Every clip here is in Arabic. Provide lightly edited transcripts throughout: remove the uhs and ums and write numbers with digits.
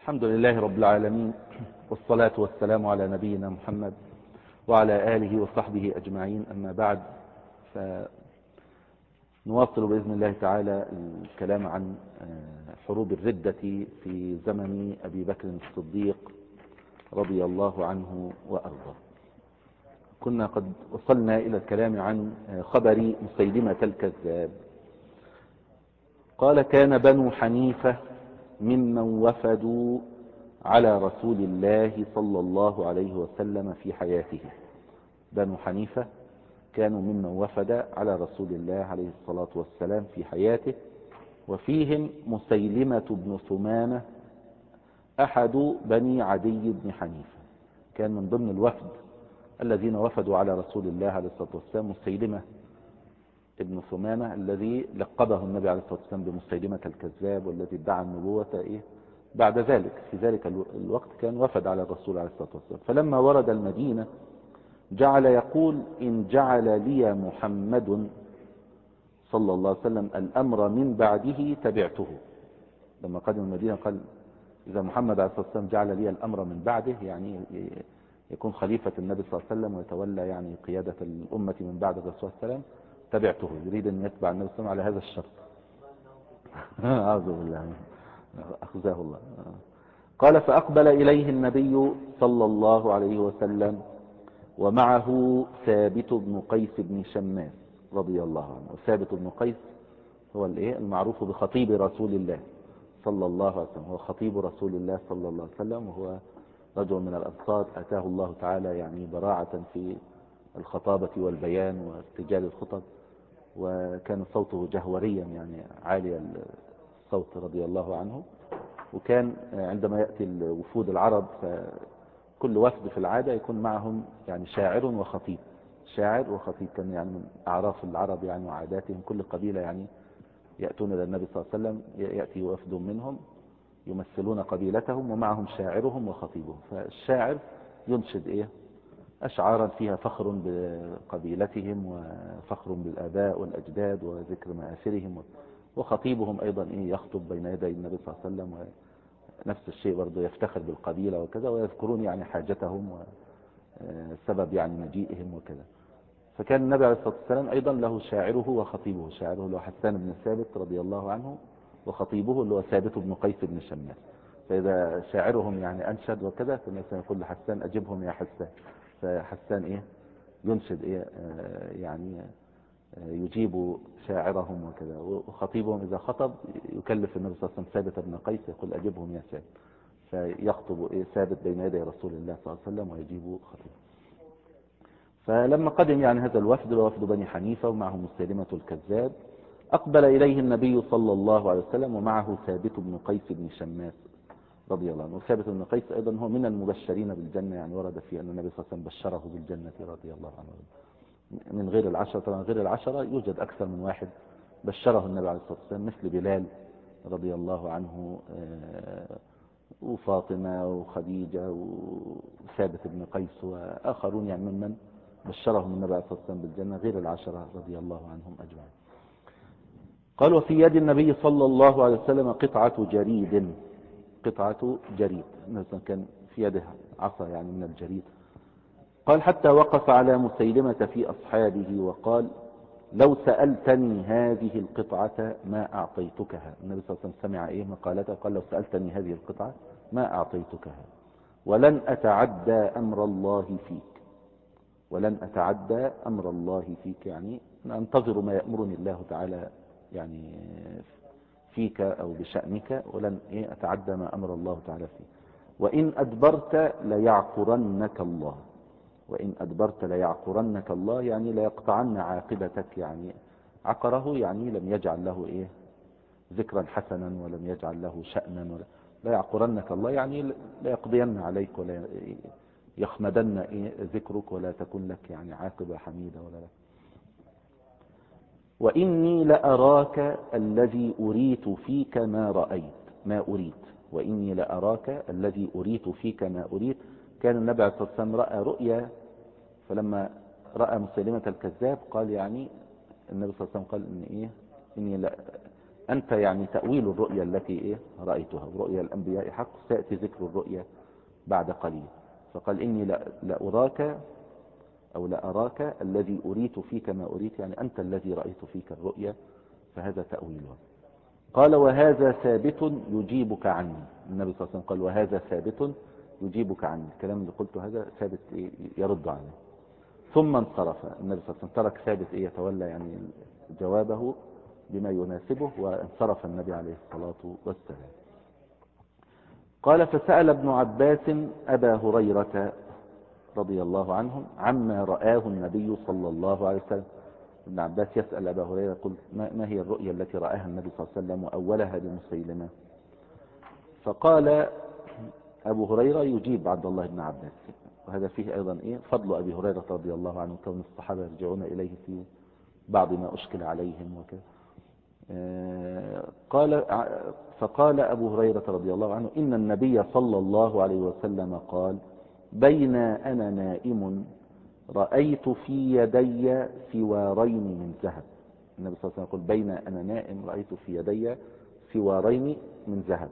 الحمد لله رب العالمين، والصلاة والسلام على نبينا محمد وعلى آله وصحبه أجمعين. أما بعد، فنواصل بإذن الله تعالى الكلام عن حروب الردة في زمن أبي بكر الصديق رضي الله عنه وأرضاه. كنا قد وصلنا إلى الكلام عن خبر مسيلمة الكذاب. قال: كان بنو حنيفة ممن وفدوا على رسول الله صلى الله عليه وسلم في حياته. بنو حنيفة كانوا ممن وفد على رسول الله عليه الصلاة والسلام في حياته، وفيهم مسيلمة بن ثمامة أحد بني عدي بن حنيفة. كان من ضمن الوفد الذين وفدوا على رسول الله عليه الصلاة والسلام مسيلمة ابن ثمامة الذي لقبه النبي عليه الصلاة والسلام بمسيلمة الكذاب، والذي ادعى النبوة بعد ذلك. في ذلك الوقت كان وفد على الرسول عليه الصلاة والسلام. فلما ورد المدينة جعل يقول: إن جعل لي محمد صلى الله عليه وسلم الأمر من بعده تبعته. لما قدم المدينة قال: إذا محمد عليه الصلاة والسلام جعل لي الأمر من بعده، يعني يكون خليفة النبي صلى الله عليه وسلم ويتولى يعني قيادة الأمة من بعد الرسول صلى الله عليه وسلم، تبعته. يريد أن يتبع النبي صلى الله عليه وسلم على هذا الشرط. أعوذ بالله، أخزاه الله. قال: فأقبل إليه النبي صلى الله عليه وسلم ومعه ثابت بن قيس بن شماس رضي الله عنه. وثابت بن قيس هو المعروف بخطيب رسول الله صلى الله عليه وسلم، هو خطيب رسول الله صلى الله عليه وسلم، وهو رجل من الأنصار أتاه الله تعالى يعني براعة في الخطابة والبيان وارتجال الخطب، وكان صوته جهوريا يعني عالي الصوت رضي الله عنه. وكان عندما يأتي الوفود العرب، فكل وفد في العادة يكون معهم يعني شاعر وخطيب. شاعر وخطيب كان يعني من أعراف العرب يعني وعاداتهم. كل قبيلة يعني يأتون إلى النبي صلى الله عليه وسلم، يأتي وفد منهم يمثلون قبيلتهم ومعهم شاعرهم وخطيبهم. فالشاعر ينشد أشعارا فيها فخر بقبيلتهم وفخر بالآباء والأجداد وذكر مآثرهم، وخطيبهم أيضا يخطب بين يدي النبي صلى الله عليه وسلم، ونفس الشيء برضه يفتخر بالقبيلة وكذا، ويذكرون يعني حاجتهم وسبب يعني مجيئهم وكذا. فكان النبي عليه الصلاة والسلام أيضا له شاعره وخطيبه. شاعره اللي هو حسان بن ثابت رضي الله عنه، وخطيبه اللي هو ثابت بن قيس بن شماس. فإذا شاعرهم يعني أنشد وكذا، فمثلا يقول لحسان: أجبهم يا حسان. فحسان ينشد يعني يجيب شاعرهم وكذا. وخطيبهم إذا خطب يكلف النبي صلى الله عليه وسلم ثابت بن قيس، يقول: أجبهم يا ثابت. فيخطب ثابت بين يدي رسول الله صلى الله عليه وسلم ويجيب خطيبه. فلما قدم يعني هذا الوفد، وفد بني حنيفة ومعه مسيلمة الكذاب، أقبل إليه النبي صلى الله عليه وسلم ومعه ثابت بن قيس بن شماس رضي الله عنه. وثابت بن قيس أيضا هو من المبشرين بالجنة، يعني ورد في أن النبي صلى الله عليه وسلم بشره بالجنة رضي الله عنه. من غير العشرة، طبعا غير العشرة يوجد أكثر من واحد بشره النبي عليه الصلاة والسلام، مثل بلال رضي الله عنه، وفاطمة وخديجة وثابت بن قيس وآخرون، يعني ممن بشرهم النبي عليه الصلاة والسلام بالجنة غير العشرة رضي الله عنهم أجمعين. قال: وفي يد النبي صلى الله عليه وسلم قطعة جريد. قطعة جريد، مثلا كان في يده عصا يعني من الجريد. قال: حتى وقف على مسيلمة في أصحابه وقال: لو سألتني هذه القطعة ما أعطيتكها. النبي صلى الله عليه وسلم سمع مقالته، قال: لو سألتني هذه القطعة ما أعطيتكها، ولن أتعدى أمر الله فيك. ولن أتعدى أمر الله فيك يعني أنتظر ما يأمرني الله تعالى يعني فيك أو بشأنك، ولن أتعدى ما أمر الله تعالى فيك. وإن أدبرت ليعقرنك الله. وإن أدبرت ليعقرنك الله يعني ليقطعن عاقبتك. يعني عقره يعني لم يجعل له ذكرا حسنا، ولم يجعل له شأنا. لا يعقرنك الله يعني لا يقضين عليك، ولا يخمدن ذكرك، ولا تكون لك يعني عاقبة حميدة ولا لك. وإني لأراك الذي أريت فيك ما رأيت ما أريت. وإني لأراك الذي أريت فيك ما أريت. كان النبي عليه الصلاة والسلام رأى رؤيا، فلما رأى مسيلمة الكذاب قال يعني النبي صلى الله عليه وسلم قال إني أنت يعني تأويل الرؤيا التي إيه رأيتها، ورؤيا الأنبياء حق، سيأتي ذكر الرؤيا بعد قليل. فقال إني لأراك أو لأراك الذي أريت فيك ما أريت، يعني أنت الذي رأيت فيك الرؤيا، فهذا تأويلها. قال وهذا ثابت يجيبك عني. النبي صلى الله عليه وسلم قال وهذا ثابت يجيبك عني، الكلام اللي قلته هذا ثابت يرد عنه. ثم انصرف النبي صلى الله عليه وسلم، ترك ثابت يتولى يعني جوابه بما يناسبه، وانصرف النبي عليه الصلاة والسلام. قال فسأل ابن عباس أبا هريرة رضي الله عنهم عما رآه النبي صلى الله عليه وسلم. ابن عباس يسأل أبا هريرة يقول ما هي الرؤيا التي رآها النبي صلى الله عليه وسلم وأولها لمسيلمة؟ فقال أبو هريرة يجيب عبد الله بن عباس. وهذا فيه أيضا فضل أبي هريرة رضي الله عنه، كون الصحابة يرجعون إليه في بعض ما أشكل عليهم وكذا. فقال أبو هريرة رضي الله عنه إن النبي صلى الله عليه وسلم قال بين أنا نائم رأيت في يدي سوارين من ذهب. النبي صلى الله عليه وسلم يقول بين أنا نائم رأيت في يدي سوارين من ذهب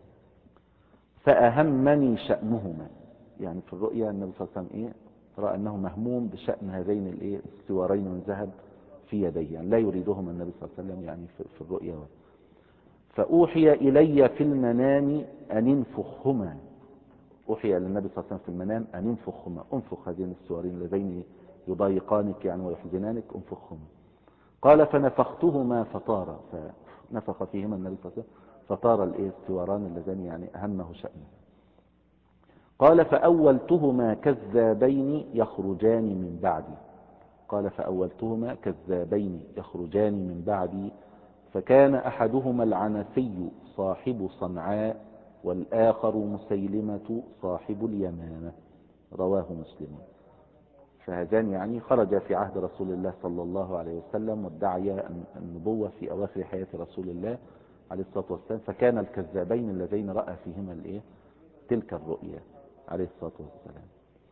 فأهمني شأنهما. يعني في الرؤيا النبي صلى الله عليه وسلم رأى أنه مهموم بشأن هذين السوارين من ذهب في يديه، يعني لا يريدهما النبي صلى الله عليه وسلم يعني في الرؤيا. فأوحي إلي في المنام أن انفخهما. أوحي للنبي صلى الله عليه وسلم في المنام أن انفخهما، انفخ هذين السوارين اللذين يضايقانك يعني ويحزنانك، انفخهما. قال فنفختهما فطار، فنفخ فيهما النبي صلى الله عليه وسلم فطار السواران اللذان يعني أهمه شأنه. قال فأولتهما كذابين يخرجان من بعدي. قال فأولتهما كذابين يخرجان من بعدي، فكان أحدهما العنسي صاحب صنعاء والآخر مسيلمة صاحب اليمامة. رواه مسلم. فهذان يعني خرج في عهد رسول الله صلى الله عليه وسلم وادعيا النبوة في أواخر حياة رسول الله عليه الصلاة والسلام، فكان الكذابين اللذين رأى فيهما تلك الرؤيا عليه الصلاة والسلام.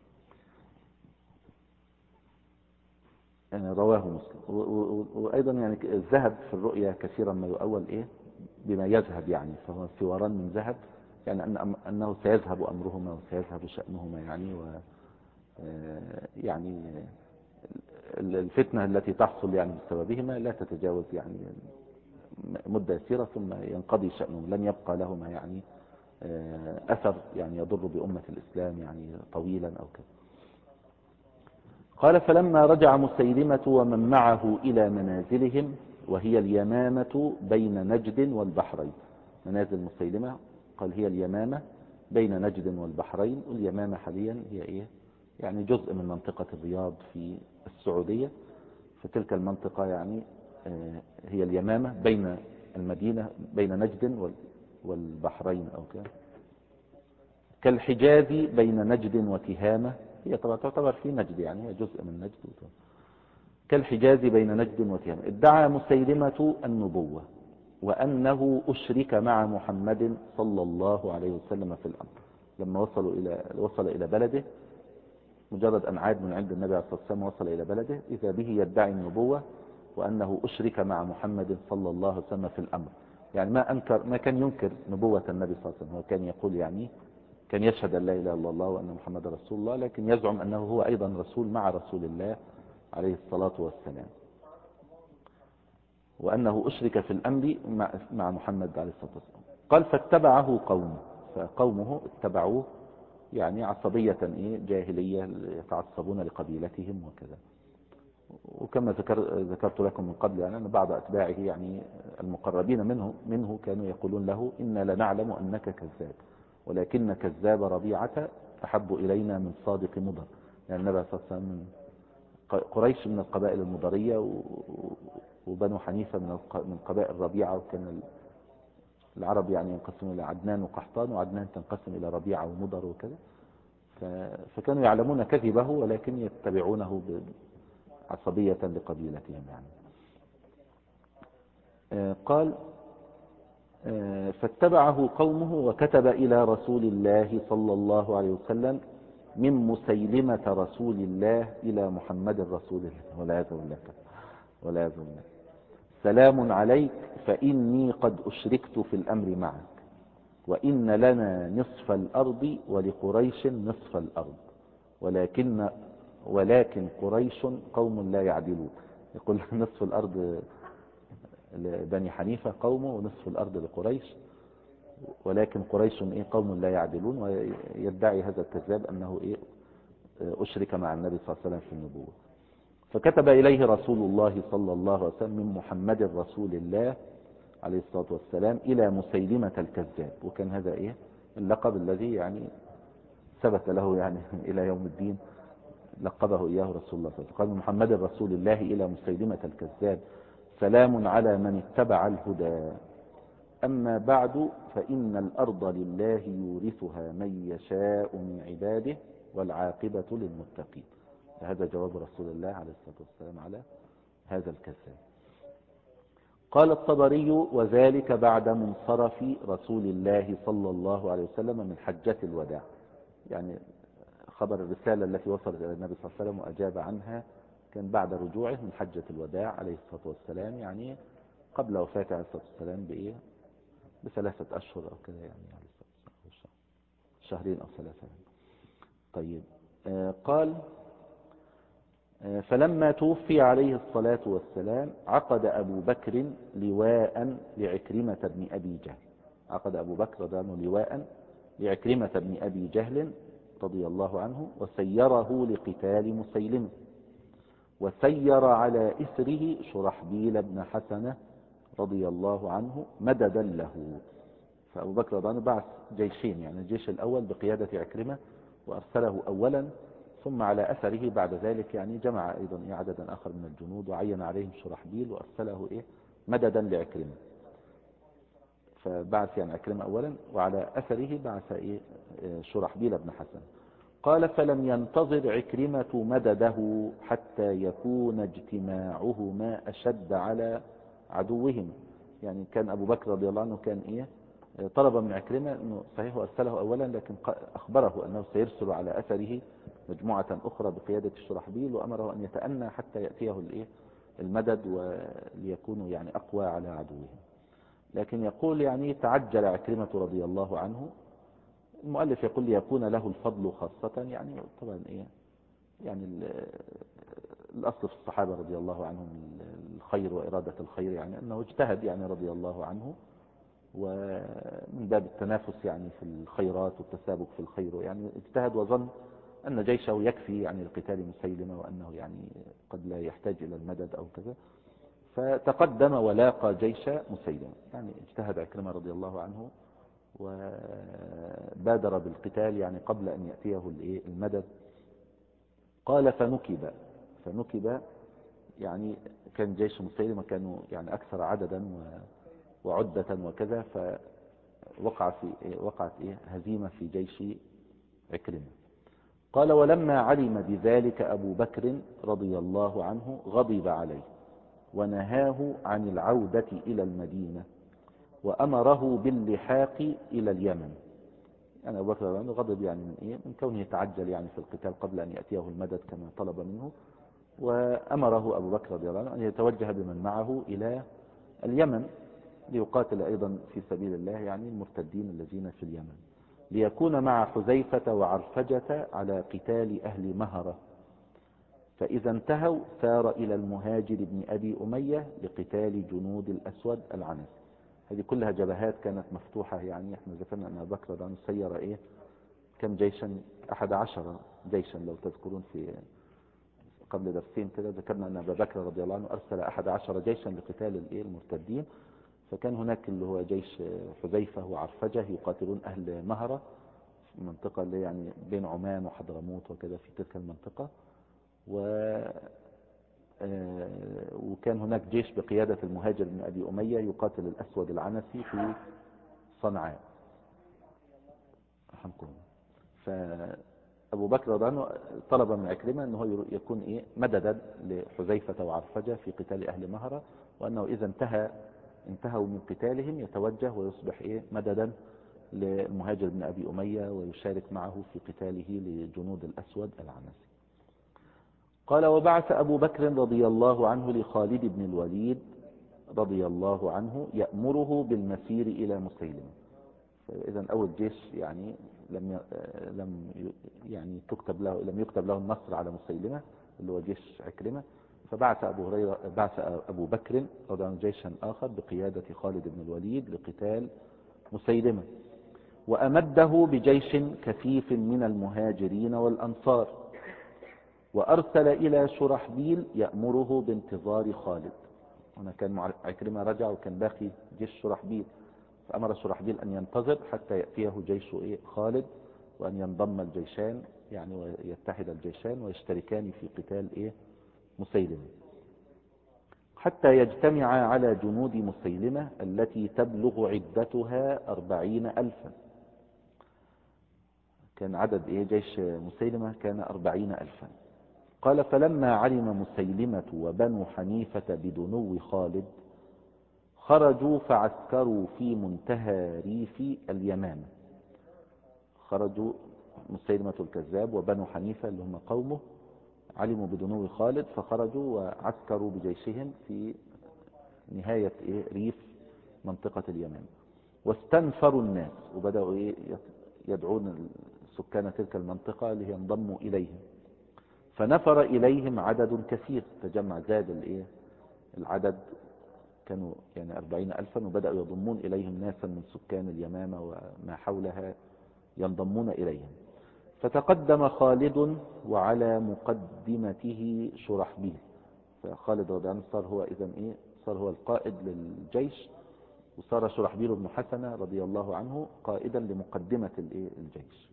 رواه مسلم. وأيضا يعني الذهب في الرؤيا كثيرا ما يؤول بما يذهب، يعني فهو سواران من ذهب، يعني أنه سيذهب أمرهما وسيذهب شأنهما يعني يعني الفتنة التي تحصل يعني بسببهما لا تتجاوز يعني مدة يسيرة ثم ينقضي شأنهم، لن يبقى لهما يعني أثر يعني يضر بأمة الإسلام يعني طويلا أو كذا. قال فلما رجع مسيلمة ومن معه إلى منازلهم وهي اليمامة بين نجد والبحرين. منازل مسيلمة قال هي اليمامة بين نجد والبحرين، واليمامة حاليا هي يعني جزء من منطقة الرياض في السعودية، فتلك المنطقة يعني هي اليمامة بين المدينة بين نجد والبحرين أو كذا. كالحجاز بين نجد وتهامة، هي طبعا تعتبر في نجد يعني هي جزء من نجد. كالحجاز بين نجد وتهامة. ادعى مسيلمة النبوة وأنه أشرك مع محمد صلى الله عليه وسلم في الأمر. لما وصل إلى بلده، مجرد أن عاد من عند النبي عليه الصلاة والسلام وصل إلى بلده إذا به يدعي النبوة وأنه أشرك مع محمد صلى الله عليه وسلم في الأمر. يعني ما كان ينكر نبوة النبي صلى الله عليه وسلم، هو كان يقول يعني كان يشهد أن لا إله إلا الله وأن محمد رسول الله، لكن يزعم أنه هو أيضا رسول مع رسول الله عليه الصلاة والسلام، وأنه أشرك في الأمر مع محمد عليه الصلاة والسلام. قال فاتبعه قومه، فقومه اتبعوه يعني عصبية جاهلية يتعصبون لقبيلتهم وكذا. وكما ذكرت لكم من قبل يعني أن بعض أتباعه يعني المقربين منه كانوا يقولون له إنا لنعلم أنك كذاب ولكن كذاب ربيعة أحب إلينا من صادق مضر. يعني النبي صلى الله عليه وسلم من قريش من القبائل المضرية، وبنو حنيفة من قبائل ربيعة، وكان العرب يعني ينقسمون إلى عدنان وقحطان، وعدنان تنقسم إلى ربيعة ومضر وكذا. فكانوا يعلمون كذبه ولكن يتبعونه عصبية لقبيلتهم يعني. قال فاتبعه قومه وكتب إلى رسول الله صلى الله عليه وسلم من مسيلمة رسول الله إلى محمد رسول الله والعياذ بالله. سلام عليك فإني قد أشركت في الأمر معك، وإن لنا نصف الأرض ولقريش نصف الأرض، ولكن قريش قوم لا يعدلون. يقول نصف الأرض لبني حنيفة قومه ونصف الأرض لقريش، ولكن قريش قوم لا يعدلون. ويدعي هذا الكذاب أنه أشرك مع النبي صلى الله عليه وسلم في النبوة. فكتب إليه رسول الله صلى الله عليه وسلم من محمد رسول الله عليه الصلاة والسلام إلى مسيلمة الكذاب. وكان هذا اللقب الذي يعني ثبت له يعني إلى يوم الدين، لقبه إياه رسول الله صلى الله عليه وسلم. قال محمد رسول الله إلى مسيلمة الكذاب سلام على من اتبع الهدى، أما بعد فإن الأرض لله يورثها من يشاء من عباده والعاقبة للمتقين. هذا جواب رسول الله عليه الصلاة والسلام على هذا الكذاب. قال الطبري وذلك بعد منصرف رسول الله صلى الله عليه وسلم من حجة الوداع، يعني خبر الرسالة التي وصلت إلى النبي صلى الله عليه وسلم وأجاب عنها كان بعد رجوعه من حجة الوداع عليه الصلاة والسلام، يعني قبل وفاته عليه الصلاة والسلام ب3 أشهر أو كذا، يعني شهرين أو 3. طيب، قال فلما توفي عليه الصلاة والسلام عقد أبو بكر لواء لعكرمة بن أبي جهل. عقد أبو بكر لواء لعكرمة بن أبي جهل رضي الله عنه، وسيره لقتال مسيلمة، وسير على إثره شرحبيل بن حسنة رضي الله عنه مددا له. فأبو بكر رضي الله عنه بعث جيشين، يعني الجيش الأول بقيادة عكرمة وأرسله أولا، ثم على أثره بعد ذلك يعني جمع أيضا عددا آخر من الجنود وعين عليهم شرحبيل وأرسله مددا لعكرمة. فبعث يعني عكرمة أولا، وعلى أثره بعث شرحبيل بن حسن. قال فلم ينتظر عكرمة مدده حتى يكون اجتماعهما أشد على عدوهم. يعني كان أبو بكر رضي الله عنه كان طلب من عكرمة أنه صحيح أرسله أولا، لكن أخبره أنه سيرسل على أثره مجموعة أخرى بقيادة الشرحبيل، وأمره أن يتأنى حتى يأتيه المدد وليكونوا يعني أقوى على عدوهم. لكن يقول يعني تعجل عكرمة رضي الله عنه. المؤلف يقول ليكون له الفضل خاصة، يعني طبعا يعني الأصل في الصحابة رضي الله عنهم الخير وإرادة الخير، يعني أنه اجتهد يعني رضي الله عنه، ومن باب التنافس يعني في الخيرات والتسابق في الخير، يعني اجتهد وظن أن جيشه يكفي يعني لقتال مسيلمة، وأنه يعني قد لا يحتاج إلى المدد أو كذا، فتقدم ولاقى جيش مسيلمة. يعني اجتهد عكرمة رضي الله عنه وبادر بالقتال يعني قبل أن يأتيه المدد. قال فنكب يعني كان جيش مسيلمة كانوا يعني أكثر عددا وعدة وكذا، وقعت هزيمة في جيش عكرمة. قال ولما علم بذلك أبو بكر رضي الله عنه غضب عليه ونهاه عن العودة إلى المدينة، وأمره باللحاق إلى اليمن. يعني أبو بكر رضي الله عنه غضب يعني من كونه يتعجل يعني في القتال قبل أن يأتيه المدد كما طلب منه، وأمره أبو بكر رضي الله عنه أن يتوجه بمن معه إلى اليمن ليقاتل أيضا في سبيل الله يعني المرتدين الذين في اليمن، ليكون مع حذيفة وعرفجة على قتال أهل مهرة. فإذا انتهوا سار إلى المهاجر بن أبي أمية لقتال جنود الأسود العنسي. هذه كلها جبهات كانت مفتوحة. يعني احنا ذكرنا أن أبو بكر رضي سير كم جيشا؟ 11 جيشا. لو تذكرون في قبل درسين كده ذكرنا أن أبا بكر رضي الله عنه أرسل 11 جيشا لقتال المرتدين. فكان هناك اللي هو جيش حذيفة وعرفجة يقاتلون أهل مهرة في المنطقة اللي يعني بين عمان وحضرموت وكذا في تلك المنطقة، وكان هناك جيش بقيادة المهاجر بن أبي أمية يقاتل الأسود العنسي في صنعاء. فأبو بكر رضي الله عنه طلب من عكرمة أنه يكون مددا لحذيفة وعرفجة في قتال أهل مهرة، وأنه إذا انتهوا من قتالهم يتوجه ويصبح مددا للمهاجر بن أبي أمية ويشارك معه في قتاله لجنود الأسود العنسي. قال وبعث أبو بكر رضي الله عنه لخالد بن الوليد رضي الله عنه يأمره بالمسير إلى مسيلمة. فإذا أول جيش يعني يعني لم يكتب له النصر على مسيلمة اللي هو جيش عكرمة. فبعث أبو بكر رضي الله عنه جيشا آخر بقيادة خالد بن الوليد لقتال مسيلمة، وأمده بجيش كثيف من المهاجرين والأنصار، وأرسل إلى شرحبيل يأمره بانتظار خالد. هنا كان عكرمة رجع وكان باقي جيش شرحبيل، فأمر شرحبيل أن ينتظر حتى يأتيه جيش خالد، وأن ينضم الجيشان يعني ويتحد الجيشان ويشتركان في قتال مسيلمة، حتى يجتمع على جنود مسيلمة التي تبلغ عدتها 40,000. كان عدد جيش مسيلمة كان 40,000. قال: فلما علم مسيلمة وبنو حنيفة بدنو خالد خرجوا فعسكروا في منتهى ريف اليمامة. خرجوا مسيلمة الكذاب وبنو حنيفة اللي هم قومه، علموا بدنو خالد فخرجوا وعسكروا بجيشهم في نهاية ريف منطقة اليمامة، واستنفروا الناس وبدأوا يدعون سكان تلك المنطقة لينضموا إليهم. فنفر إليهم عدد كثير، تجمع زاد العدد، كانوا يعني 40,000، وبدأوا يضمون إليهم ناسا من سكان اليمامة وما حولها ينضمون إليهم. فتقدم خالد وعلى مقدمته شرحبيل. فخالد رضي الله عنه صار هو صار هو القائد للجيش، وصار شرحبيل بن حسنة رضي الله عنه قائدا لمقدمة الجيش.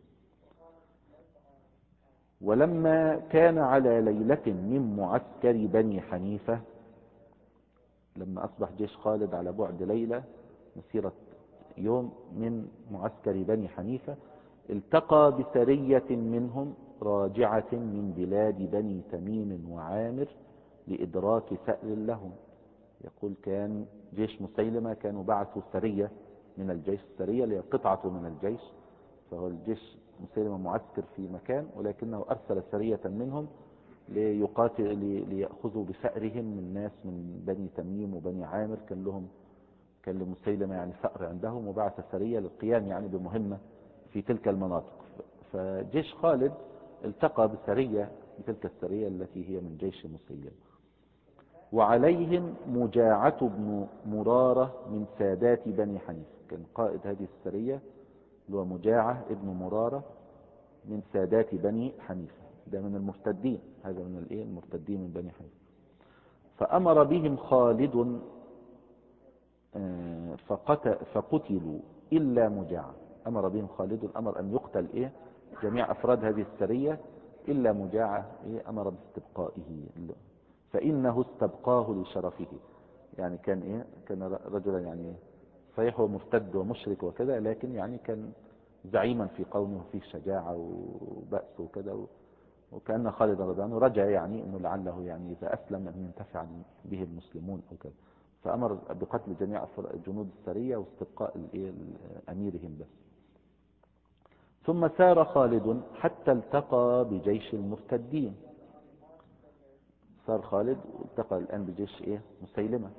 ولما كان على ليلة من معسكر بني حنيفة، لما أصبح جيش خالد على بعد ليلة مسيرة يوم من معسكر بني حنيفة، التقى بسرية منهم راجعة من بلاد بني تميم وعامر لإدراك ثأر لهم. يقول كان جيش مسيلمة كانوا بعثوا سرية من الجيش، السرية اللي قطعة من الجيش، فهو الجيش مسيلمة معسكر في مكان، ولكنه أرسل سرية منهم ليأخذوا بثأرهم من ناس من بني تميم وبني عامر، كان لمسيلمة يعني ثأر عندهم، وبعث سرية للقيام يعني بمهمة في تلك المناطق. فجيش خالد التقى بسرية بتلك السرية التي هي من جيش مسيلمة، وعليهم مجاعة بن مرارة من سادات بني حنيفة. كان قائد هذه السرية اللي هو مجاعة ابن مرارة من سادات بني حنيفة، ده من المرتدين، هذا من المرتدين من بني حنيفة. فأمر بهم خالد فقتلوا إلا مجاعة. أمر بهم خالد، الأمر أن يقتل جميع أفراد هذه السرية إلا مجاعة، أمر باستبقائه، فإنه استبقاه لشرفه. يعني كان رجلا يعني صحيح هو مرتد ومشرك وكذا، لكن يعني كان زعيما في قومه، فيه شجاعة وبأس وكذا، وكأن خالد رضي الله عنه رجع يعني انه لعله يعني اذا اسلم ان ينتفع به المسلمون او كذا، فامر بقتل جميع جنود السرية واستبقاء اميرهم بس. ثم سار خالد حتى التقى بجيش المرتدين. صار خالد والتقى الان بجيش مسيلمة.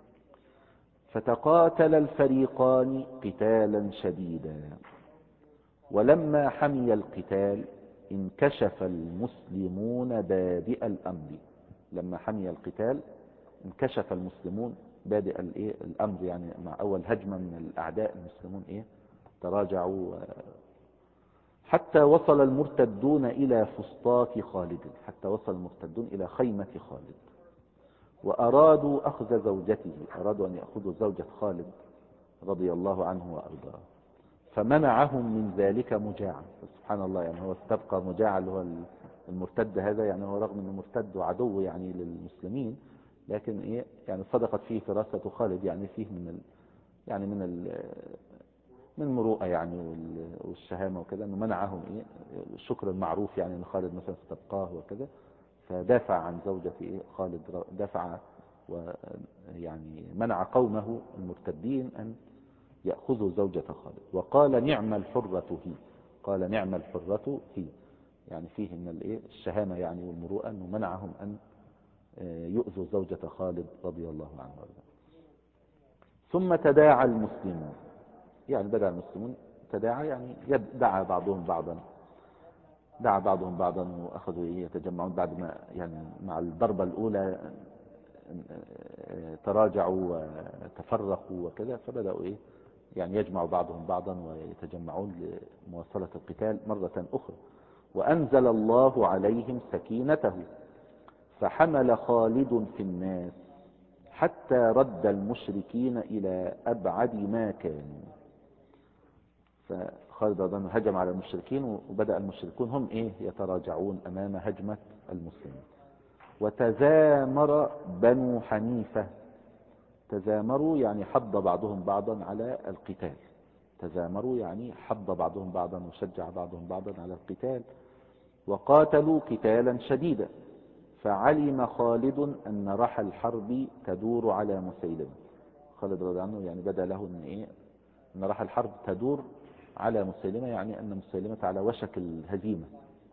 فتقاتل الفريقان قتالا شديدا، ولما حمي القتال انكشف المسلمون بادئ الأمر. لما حمي القتال انكشف المسلمون بادئ الأمر، يعني مع أول هجمة من الأعداء المسلمون تراجعوا، حتى وصل المرتدون إلى فسطاط خالد، حتى وصل المرتدون إلى خيمة خالد، وأرادوا أخذ زوجته، أرادوا أن يأخذوا زوجة خالد رضي الله عنه وأرضاه، فمنعهم من ذلك مجاعة. سبحان الله، يعني هو استبقى مجاعة اللي هو المرتد هذا، يعني هو رغم انه مرتد وعدو يعني للمسلمين، لكن يعني صدقت فيه فراسة خالد، يعني فيه من المروءة يعني والشهامة وكذا، انه منعهم الشكر المعروف، يعني ان خالد مثلا استبقاه وكذا، فدافع عن زوجة خالد، دافع ويعني منع قومه المرتدين ان يأخذوا زوجة خالد، وقال نعم الحرة هي، قال نعم الحرة هي، يعني فيه من الشهامة يعني والمروءة، أنه منعهم أن يؤذوا زوجة خالد رضي الله عنه. ثم تداعى المسلمون، يعني بدأ المسلمون تداعى يعني دعا بعضهم بعضا، دعا بعضهم بعضا، وأخذوا يتجمعون بعد ما يعني مع الضربة الأولى تراجعوا وتفرقوا وكذا، فبدأوا يعني يجمع بعضهم بعضا ويتجمعون لمواصلة القتال مرة أخرى. وأنزل الله عليهم سكينته فحمل خالد في الناس حتى رد المشركين إلى أبعد ما كانوا. فخالد رضي الله عنه هجم على المشركين، وبدأ المشركون هم يتراجعون أمام هجمة المسلمين. وتزامر بنو حنيفة، تزامروا يعني حض بعضهم بعضا على القتال، تزامروا يعني حض بعضهم بعضا وشجع بعضهم بعضا على القتال، وقاتلوا قتالا شديدا. فعلم خالد أن رحى الحرب تدور على مسيلمة. خالد رضي الله عنه يعني بدا له أن رحى الحرب تدور على مسيلمة، يعني أن مسيلمة على وشك الهزيمة.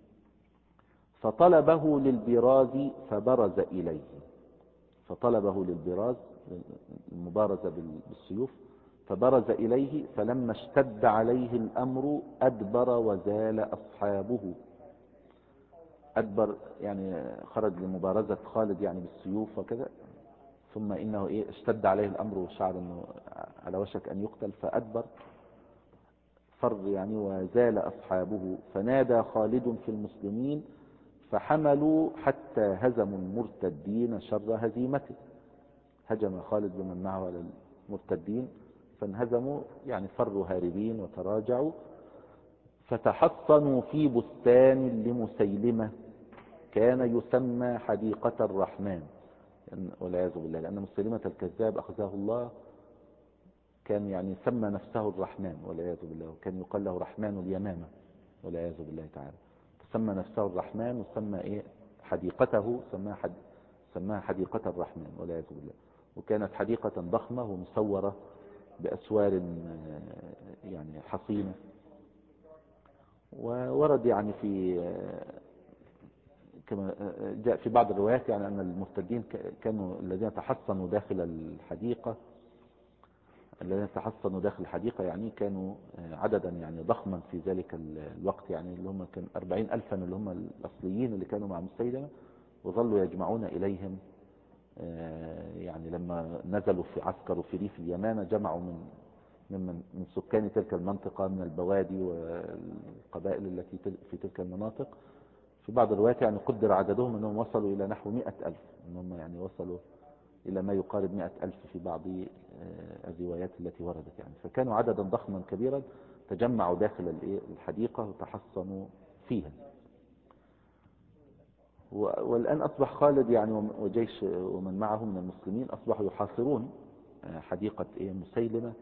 فطلبه للبراز فبرز إليه، فطلبه للبراز المبارزة بالسيوف، فبرز إليه. فلما اشتد عليه الأمر أدبر وزال أصحابه. أدبر يعني خرج لمبارزة خالد يعني بالسيوف وكذا، ثم إنه اشتد عليه الأمر وشعر أنه على وشك أن يقتل، فأدبر فر يعني وزال أصحابه. فنادى خالد في المسلمين فحملوا حتى هزموا المرتدين شر هزيمته. هجم خالد بمن معه على المرتدين فانهزموا، يعني فروا هاربين وتراجعوا. فتحصنوا في بستان لمسيلمة كان يسمى حديقة الرحمن، والعياذ بالله، لأن مسيلمة الكذاب أخزاه الله كان يعني سمى نفسه الرحمن والعياذ بالله، وكان يقال له رحمن اليمامة والعياذ بالله تعالى. سمى نفسه الرحمن وسمى حديقته سماها حديقة الرحمن والعياذ بالله. وكانت حديقة ضخمة ومسورة بأسوار يعني حصينة. وورد يعني كما جاء في بعض الروايات يعني أن المرتدين كانوا الذين تحصنوا داخل الحديقة، يعني كانوا عددا يعني ضخما في ذلك الوقت، يعني اللي هم كان 40,000 اللي هم الأصليين اللي كانوا مع مسيلمة، وظلوا يجمعون إليهم. يعني لما نزلوا في عسكروا في ريف اليمامة جمعوا من سكان تلك المنطقة من البوادي والقبائل التي في تلك المناطق. في بعض الروايات يعني قدر عددهم أنهم وصلوا إلى نحو 100,000، أنهم يعني وصلوا إلى ما يقارب 100,000 في بعض الروايات التي وردت يعني. فكانوا عددا ضخما كبيرا تجمعوا داخل الحديقة وتحصنوا فيها. والآن أصبح خالد يعني وجيش ومن معه من المسلمين أصبحوا يحاصرون حديقة مسيلمة.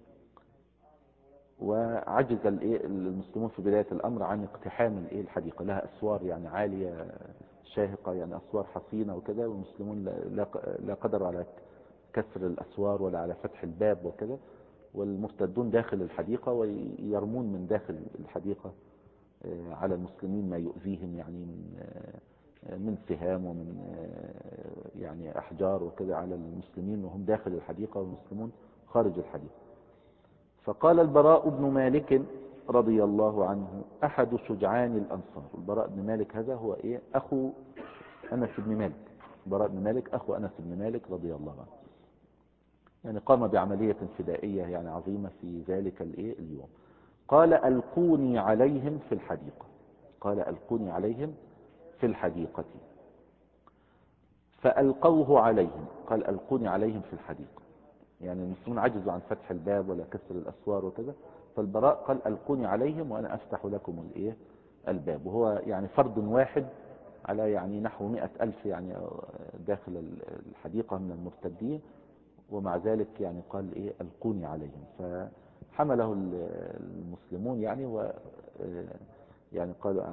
وعجز المسلمون في بداية الأمر عن اقتحام الحديقة، لها أسوار يعني عالية شاهقة، يعني أسوار حصينة وكذا، والمسلمون لا قدروا على كسر الأسوار ولا على فتح الباب وكذا، والمرتدون داخل الحديقة ويرمون من داخل الحديقة على المسلمين ما يؤذيهم يعني من سهام ومن يعني أحجار وكذا على المسلمين وهم داخل الحديقة والمسلمون خارج الحديقة. فقال البراء بن مالك رضي الله عنه أحد شجعان الأنصار. البراء بن مالك هذا هو أخو أنس بن مالك. البراء بن مالك أخو أنس بن مالك رضي الله عنه، يعني قام بعملية فدائية يعني عظيمة في ذلك اليوم. قال ألقوني عليهم في الحديقة، قال ألقوني عليهم في الحديقة. فألقوه عليهم، قال ألقوني عليهم في الحديقة، يعني المسلمون عجزوا عن فتح الباب ولا كسر الأسوار وكذا، فالبراء قال ألقوني عليهم وأنا أفتح لكم الباب. وهو يعني فرد واحد على يعني نحو 100,000 يعني داخل الحديقة من المرتدين، ومع ذلك يعني قال ألقوني عليهم. فحمله المسلمون يعني يعني قالوا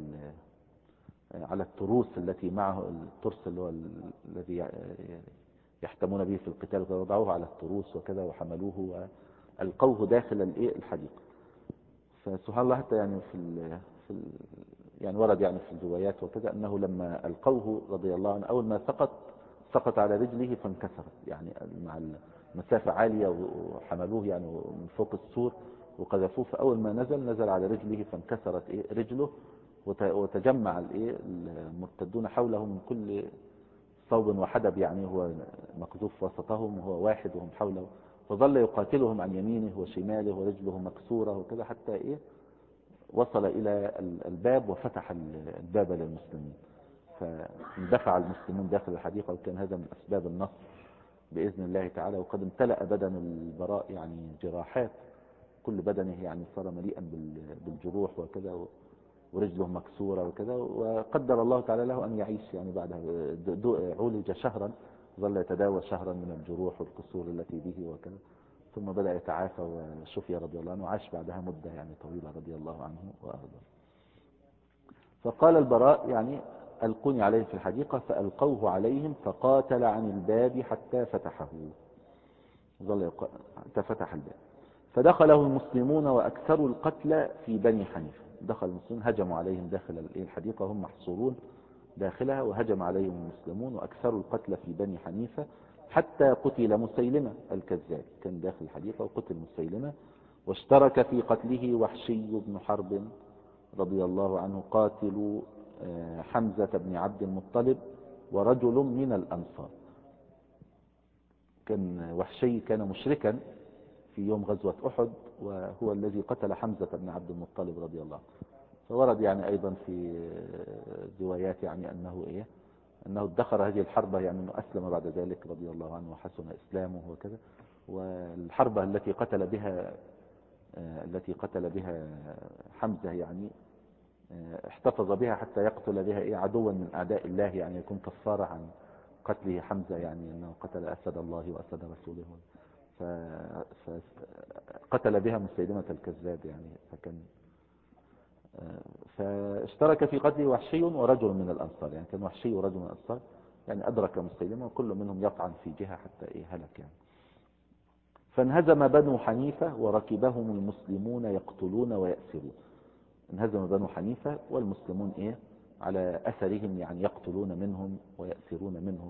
على التروس التي معه، الترس اللي هو الذي يحتمون به في القتال، وضعوه على التروس وكذا وحملوه وألقوه داخل الحديقة. فسبحان الله حتى يعني يعني ورد يعني في الروايات وكذا أنه لما ألقوه رضي الله عنه أول ما سقط على رجله فانكسرت، يعني مسافة عالية وحملوه يعني من فوق السور وقذفوه. فأول ما نزل على رجله فانكسرت رجله، وتجمع المرتدون حوله من كل صوب وحدب، يعني هو مقذوف وسطهم وهو واحد وهم حوله، فظل يقاتلهم عن يمينه وشماله ورجله مكسورة وكذا حتى وصل إلى الباب وفتح الباب للمسلمين، فاندفع المسلمون داخل الحديقة، وكان هذا من أسباب النصر بإذن الله تعالى. وقد امتلأ بدن البراء يعني جراحات، كل بدنه يعني صار مليئا بالجروح وكذا، ورجله مكسورة وكذا، وقدر الله تعالى له أن يعيش يعني بعدها. عولج شهرا، ظل يتداوى شهرا من الجروح والكسور التي به وكذا، ثم بدأ يتعافى وشفي رضي الله عنه، وعاش بعدها مدة يعني طويلة رضي الله عنه وأرضاه. فقال البراء يعني ألقوني عليه في الحديقة، فألقوه عليهم فقاتل عن الباب حتى فتحه، حتى فتح الباب. فدخله المسلمون وأكثروا القتلى في بني حنيفة. دخل المسلمون هجموا عليهم داخل الحديقة، هم محصورون داخلها، وهجم عليهم المسلمون وأكثروا القتلى في بني حنيفة، حتى قتل مسيلمة الكذاب، كان داخل الحديقة وقتل مسيلمة. واشترك في قتله وحشي بن حرب رضي الله عنه قاتل حمزة بن عبد المطلب ورجل من الأنصار. كان وحشي كان مشركا في يوم غزوة أحد، وهو الذي قتل حمزة بن عبد المطلب رضي الله عنه. فورد يعني أيضا في روايات يعني أنه ادخر هذه الحربة، يعني أنه أسلم بعد ذلك رضي الله عنه وحسن إسلامه وكذا. والحربة التي قتل بها حمزة يعني احتفظ بها حتى يقتل بها عدوا من أعداء الله، يعني يكون كفارة عن قتله حمزة، يعني أنه قتل أسد الله وأسد رسوله، فقتل بها مسيلمة الكذاب يعني. فاشترك في قتله وحشي ورجل من الأنصار، يعني كان وحشي ورجل من الأنصار، يعني أدرك مسيلمة وكل منهم يطعن في جهة حتى هلك يعني. فانهزم بنو حنيفة وركبهم المسلمون يقتلون ويأسرون. انهزم بنو حنيفة والمسلمون على أثرهم، يعني يقتلون منهم ويأسرون منهم.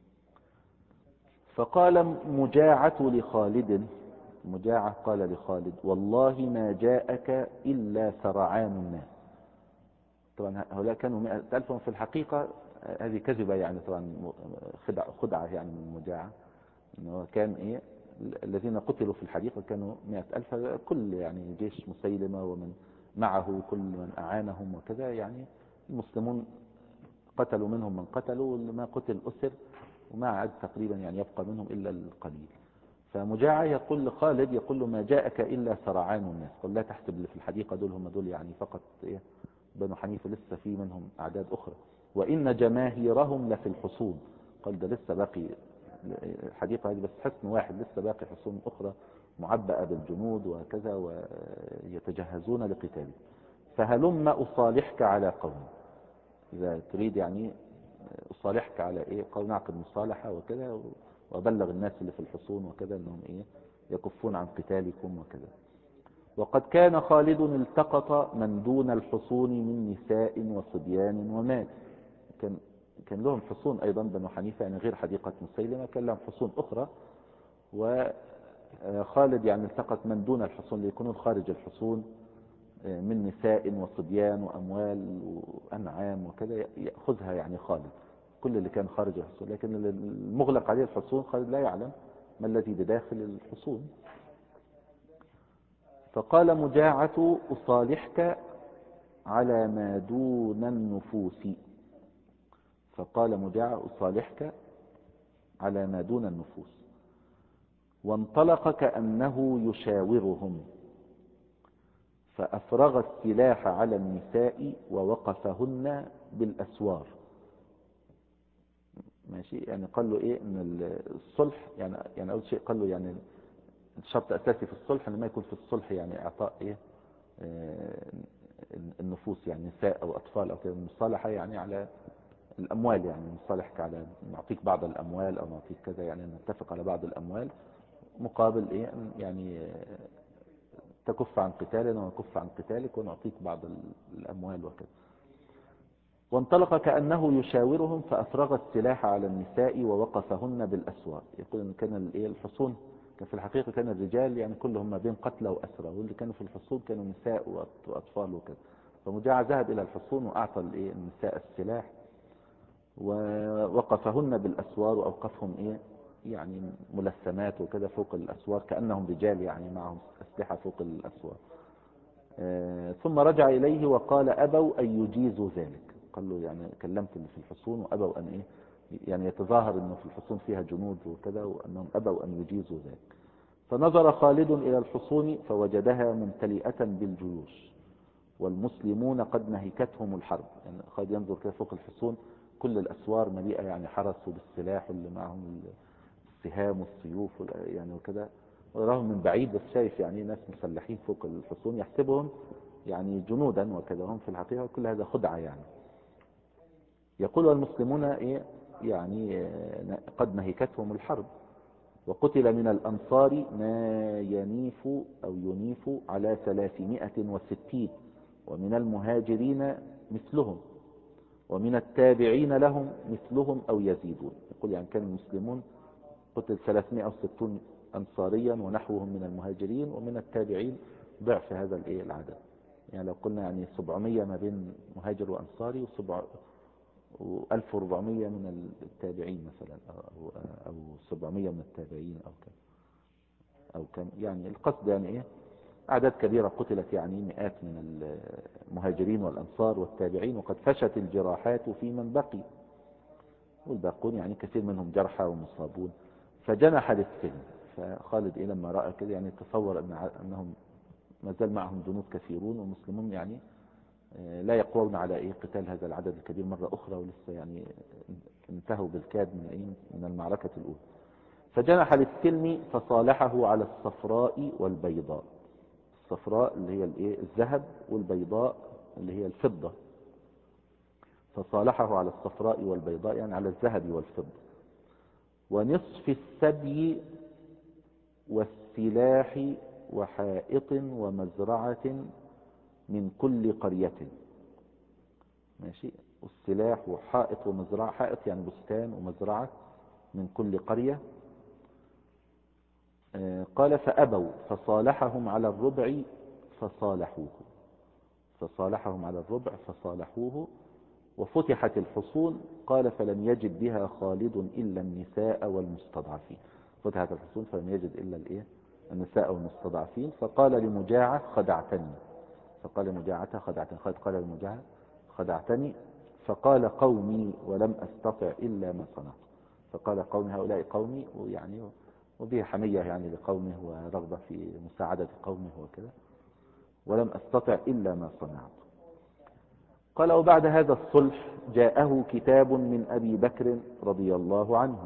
فقال مجاعة لخالد، مجاعة قال لخالد والله ما جاءك إلا سرعان الناس. طبعا هؤلاء كانوا 100,000 في الحقيقة، هذه كذبة يعني، طبعا خدعة يعني من مجاعة، انه كان الذين قتلوا في الحديقة كانوا 100,000، كل يعني جيش مسيلمة ومن معه كل من أعانهم وكذا، يعني المسلمون قتلوا منهم من قتلوا، وما قتل أسر، وما عاد تقريبا يعني يبقى منهم إلا القليل. فمجاعة يقول لخالد، يقول له ما جاءك إلا سرعان الناس، قال لا تحسب اللي في الحديقة دول هم دول يعني فقط بنو حنيفة، لسه في منهم أعداد أخرى، وإن جماهيرهم لفي الحصون. قال ده لسه باقي الحديقة هذه بس حصن واحد، لسه باقي حصون أخرى معبأة بالجنود وكذا، ويتجهزون لقتال. فهلم أصالحك على قوم، إذا تريد يعني أصالحك على قول، نعقد مصالحة وكذا، وأبلغ الناس اللي في الحصون وكذا أنهم يكفون عن قتالكم وكذا. وقد كان خالد التقط من دون الحصون من نساء وصبيان ومال. كان لهم حصون أيضا بنو حنيفة، يعني غير حديقة مسيلمة كان لهم حصون أخرى، وخالد يعني التقط من دون الحصون ليكونوا خارج الحصون من نساء وصبيان وأموال وأنعام وكذا، يأخذها يعني خالد، كل اللي كان خارج الحصون. لكن المغلق عليه الحصون خالد لا يعلم ما الذي بداخل الحصون. فقال مجاعة أصالحك على ما دون النفوس. فقال مجاعة أصالحك على ما دون النفوس. وانطلق كأنه يشاورهم، فأفرغ السلاح على النساء ووقفهن بالأسوار. ماشي، يعني قال له ان الصلح يعني اول شيء قال له يعني الشرط الاساسي في الصلح ان ما يكون في الصلح يعني اعطاء النفوس، يعني نساء او اطفال او كده. المصالحه يعني على الاموال، يعني نصالحك على نعطيك بعض الاموال او نعطيك كذا، يعني نتفق على بعض الاموال مقابل يعني تكف عن قتالنا ونكف عن قتالك ونعطيك بعض الاموال وكذا. وانطلق كأنه يشاورهم فأفرغ السلاح على النساء ووقفهن بالأسوار. يقول إن كان الحصون كان في الحقيقة كان الرجال يعني كلهم ما بين قتلى وأسرى، واللي كانوا في الحصون كانوا نساء وأطفال وكذا. فمجاع ذهب إلى الحصون وأعطى النساء السلاح ووقفهن بالأسوار، وأوقفهم يعني ملثمات وكذا فوق الأسوار كأنهم رجال يعني معهم أسلحة فوق الأسوار. ثم رجع إليه وقال أبوا أن يجيزوا ذلك. قال له يعني كلمت اللي في الحصون وأبوا أن يعني يتظاهر أنه في الحصون فيها جنود وكذا، وأنهم أبوا أن يجيزوا ذلك. فنظر خالد إلى الحصون فوجدها ممتلئة بالجيوش والمسلمون قد نهكتهم الحرب. يعني خالد ينظر كده فوق الحصون، كل الأسوار مليئة يعني حرس بالسلاح واللي معهم السهام والسيوف يعني وكذا، وراهم من بعيد بس شايف يعني ناس مسلحين فوق الحصون يحسبهم يعني جنودا وكذا، هم في الحقيقة كل هذا خدعة يعني. يقول والمسلمون يعني قد نهكتهم الحرب، وقتل من الأنصار ما ينيف أو ينيف على 360، ومن المهاجرين مثلهم، ومن التابعين لهم مثلهم أو يزيدون. يقول يعني كان المسلمون قتل 360 أنصاريا ونحوهم من المهاجرين، ومن التابعين ضعف هذا العدد. يعني لو قلنا يعني 700 ما بين مهاجر وأنصاري و1400 من التابعين مثلا، أو 700 من التابعين أو كم يعني القصد يعني أعداد كبيرة قتلت، يعني مئات من المهاجرين والأنصار والتابعين، وقد فشت الجراحات في من بقي، والباقون يعني كثير منهم جرحى ومصابون. فجنح للسلم. فخالد لما رأى كده يعني تصور أنهم ما زال معهم جنود كثيرون، والمسلمون يعني لا يقوون على قتال هذا العدد الكبير مرة أخرى، ولسه يعني انتهوا بالكاد من المعركة الأولى. فجنح للسلم فصالحه على الصفراء والبيضاء. الصفراء اللي هي الذهب، والبيضاء اللي هي الفضة. فصالحه على الصفراء والبيضاء يعني على الذهب والفضة، ونصف السبي والسلاح وحائط ومزرعة من كل قرية. ماشي. والسلاح وحائط ومزرعة، حائط يعني بستان، ومزرعة من كل قرية. قال فأبوا فصالحهم على الربع فصالحوه. فصالحهم على الربع فصالحوه. وفتحت الحصون. قال فلم يجد بها خالد إلا النساء والمستضعفين. فتحت الحصون فلم يجد إلا النساء والمستضعفين. فقال لمجاعة خدعتني. فقال لمجاعة خدعتني. قال لمجاعة خدعتني. فقال قومي ولم أستطع إلا ما صنعت. فقال قومي هؤلاء قومي، ويعني وبه حمية يعني لقومه ورغبة في مساعدة قومه وكذا. ولم أستطع إلا ما صنعت. قال وبعد هذا الصلح جاءه كتاب من أبي بكر رضي الله عنه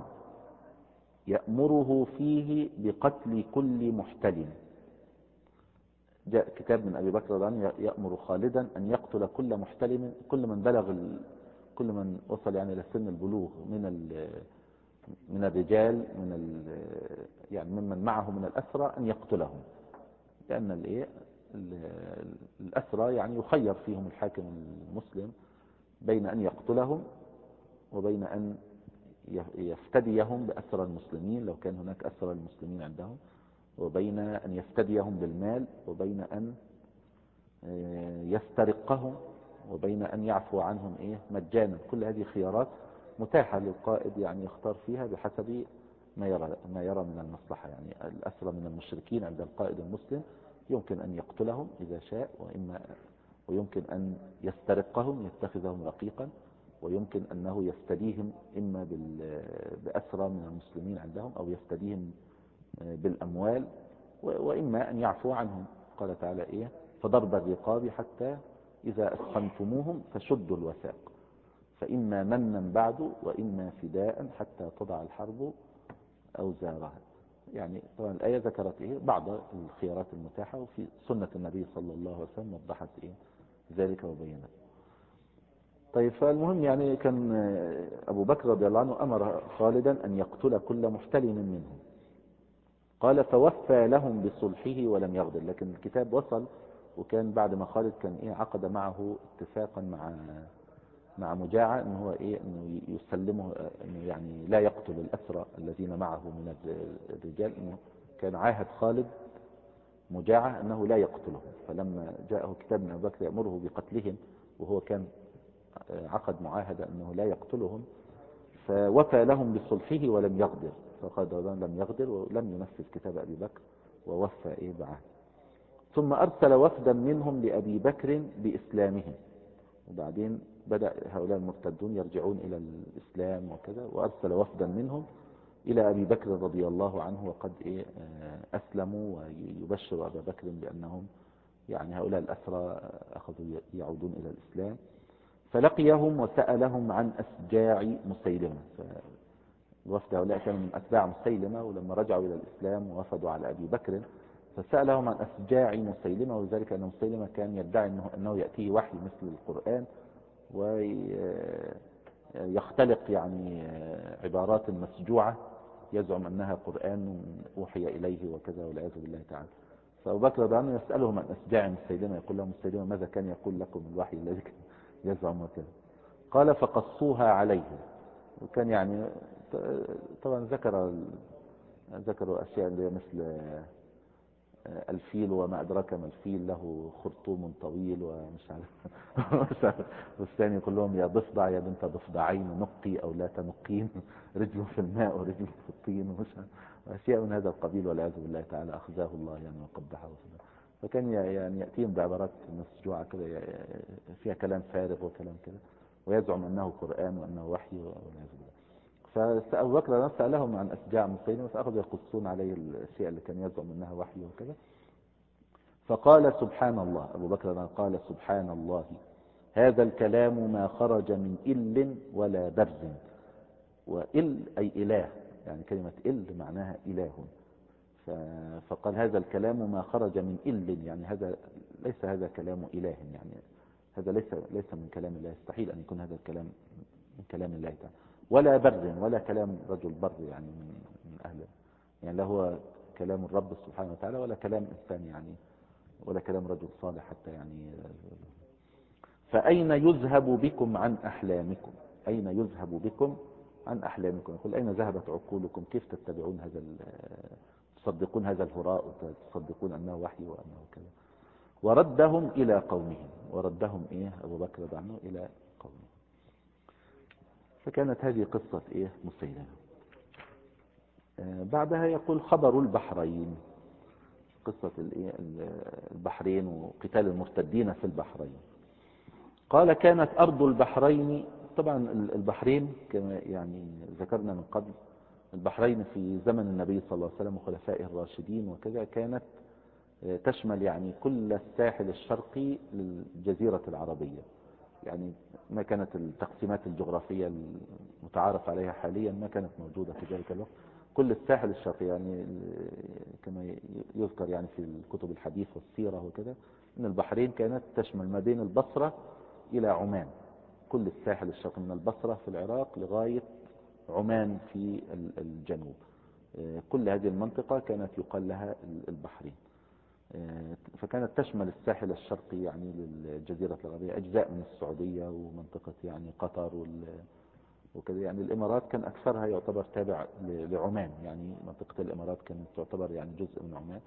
يأمره فيه بقتل كل محتلم. جاء كتاب من أبي بكر رضي الله عنه يأمر خالدا أن يقتل كل محتلم، كل من بلغ كل من وصل يعني إلى سن البلوغ من الرجال يعني ممن معه من الأسرى أن يقتلهم، لأن الأسرى يعني يخير فيهم الحاكم المسلم بين أن يقتلهم وبين أن يفتديهم بأسرى المسلمين لو كان هناك أسرى المسلمين عندهم، وبين أن يفتديهم بالمال، وبين أن يسترقهم، وبين أن يعفو عنهم مجانا. كل هذه خيارات متاحة للقائد يعني يختار فيها بحسب ما يرى من المصلحة. يعني الأسرى من المشركين عند القائد المسلم يمكن أن يقتلهم إذا شاء، ويمكن أن يسترقهم يتخذهم رقيقا، ويمكن أنه يفتديهم إما بأسرى من المسلمين عندهم، أو يفتديهم بالأموال، وإما أن يعفو عنهم. قال تعالى فضرب الرقاب حتى إذا أثخنتموهم فشدوا الوثاق فإما منا بعد وإما فداء حتى تضع الحرب أوزارها. يعني طبعا الآية ذكرت بعض الخيارات المتاحة، وفي سنة النبي صلى الله عليه وسلم وضحت ذلك وبينت. طيب فالمهم يعني كان أبو بكر رضي الله عنه أمر خالدا أن يقتل كل محتلم منهم. قال فوفى لهم بصلحه ولم يغدر. لكن الكتاب وصل، وكان بعد ما خالد كان عقد معه اتفاقا مع مجاعة إنه هو إيه، إنه يسلمه، إنه يعني لا يقتل الأسرى الذين معه من الرجال، إنه كان عاهد خالد مجاعة أنه لا يقتلهم. فلما جاءه كتاب من أبي بكر يأمره بقتلهم، وهو كان عقد معاهدة أنه لا يقتلهم، فوفى لهم بصلحه ولم يغدر، فقال لم يغدر ولم ينفذ كتاب أبي بكر ووفى إيه بعهد. ثم أرسل وفدا منهم لأبي بكر بإسلامهم، وبعدين بدأ هؤلاء المرتدون يرجعون إلى الإسلام وكذا، وأرسل وفدا منهم إلى أبي بكر رضي الله عنه وقد إيه أسلموا، ويبشر أبا بكر بأنهم يعني هؤلاء الأسرى أخذوا يعودون إلى الإسلام. فلقيهم وسألهم عن أسجاع مسيلمة. الوفد هؤلاء كانوا من أتباع مسيلمة، ولما رجعوا إلى الإسلام ووفدوا على أبي بكر فسألهم عن أسجاع مسيلمة، وذلك أن مسيلمة كان يدعي أنه يأتيه وحي مثل القرآن، ويختلق يعني عبارات مسجوعة يزعم أنها قرآن أوحي إليه وكذا، والعياذ بالله تعالى. فأبو بكر رضي الله عنه يسألهم عن أسجاع مسيلمة، يقول لهم مسيلمة ماذا كان يقول لكم الوحي الذي يزعم وكذا؟ قال فقصوها عليه. وكان يعني طبعا ذكروا أشياء اللي مثل الفيل وما أدراك ما الفيل، له خرطوم طويل ومش عارف والثاني يقول لهم يا ضفدع يا بنت ضفدعين نقي أو لا تنقين، رجل في الماء ورجل في الطين، ومش عارف أشياء من هذا القبيل، والعياذ بالله تعالى أخزاه الله يعني وقبحه. فكان يعني يأتيهم بعبارات مسجوعة كده فيها كلام فارغ وكلام كده، ويزعم أنه قرآن وأنه وحي، والعياذ بالله. فأبو بكر سألهم عن أسجاع مسيلمة، فأخذوا يقصون عليه الأشياء اللي كان يزعم أنها وحي وكذا. فقال سبحان الله، أبو بكر قال سبحان الله، هذا الكلام ما خرج من إل ولا برز. وإل أي إله، يعني كلمة إل معناها إله. فقال هذا الكلام ما خرج من إل، يعني هذا ليس هذا كلام إله، يعني هذا ليس من كلام الله، يستحيل أن يكون هذا الكلام من كلام الله تعالى. ولا بر، ولا كلام رجل بر يعني من أهل، يعني لا هو كلام الرب سبحانه وتعالى ولا كلام إنسان، يعني ولا كلام رجل صالح حتى يعني. فأين يذهب بكم عن أحلامكم؟ أين يذهب بكم عن أحلامكم؟ يقول أين ذهبت عقولكم؟ كيف تتبعون تصدقون هذا الهراء وتصدقون أنه وحي وأنه كذا؟ وردهم إلى قومهم. وردهم إيه أبو بكر رضي عنه إلى قومهم. فكانت هذه قصة إيه مسيلمة. بعدها يقول خبر البحرين، قصة البحرين وقتال المرتدين في البحرين. قال كانت أرض البحرين، طبعا البحرين كما يعني ذكرنا من قبل، البحرين في زمن النبي صلى الله عليه وسلم وخلفائه الراشدين وكذا كانت تشمل يعني كل الساحل الشرقي للجزيرة العربية، يعني ما كانت التقسيمات الجغرافية المتعارف عليها حاليا ما كانت موجودة في ذلك الوقت. كل الساحل الشرقي يعني كما يذكر يعني في الكتب الحديث والسيرة وكذا، ان البحرين كانت تشمل ما بين البصرة الى عمان، كل الساحل الشرقي من البصرة في العراق لغاية عمان في الجنوب، كل هذه المنطقة كانت يقال لها البحرين. فكانت تشمل الساحل الشرقي يعني للجزيرة العربية، أجزاء من السعودية ومنطقة يعني قطر وكذا. يعني الإمارات كان أكثرها يعتبر تابع لعمان، يعني منطقة الإمارات كانت تعتبر يعني جزء من عمان،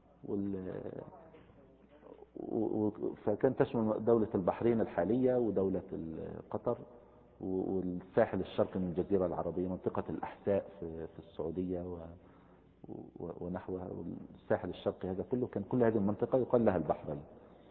فكان تشمل دولة البحرين الحالية ودولة قطر والساحل الشرقي من الجزيرة العربية، منطقة الأحساء في السعودية ونحوها، والساحل الشرقي هذا كله كان كل هذه المنطقة يقال لها البحرين.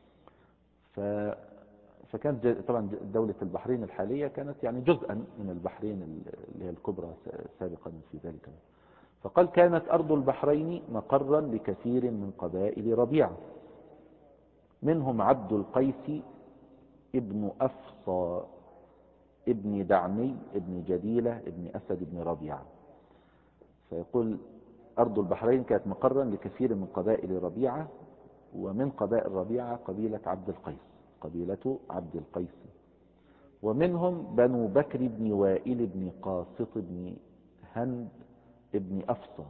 فكانت طبعا دولة البحرين الحالية كانت يعني جزءا من البحرين اللي هي الكبرى سابقا في ذلك. فقال كانت أرض البحرين مقرا لكثير من قبائل ربيعة، منهم عبد القيس ابن أفصى ابن دعمي ابن جديلة ابن أسد ابن ربيعة. فيقول أرض البحرين كانت مقرا لكثير من قبائل ربيعة، ومن قبائل ربيعة قبيلة عبد القيس، قبيلة عبد القيس، ومنهم بنو بكر بن وائل بن قاسط بن هند ابن أفصى،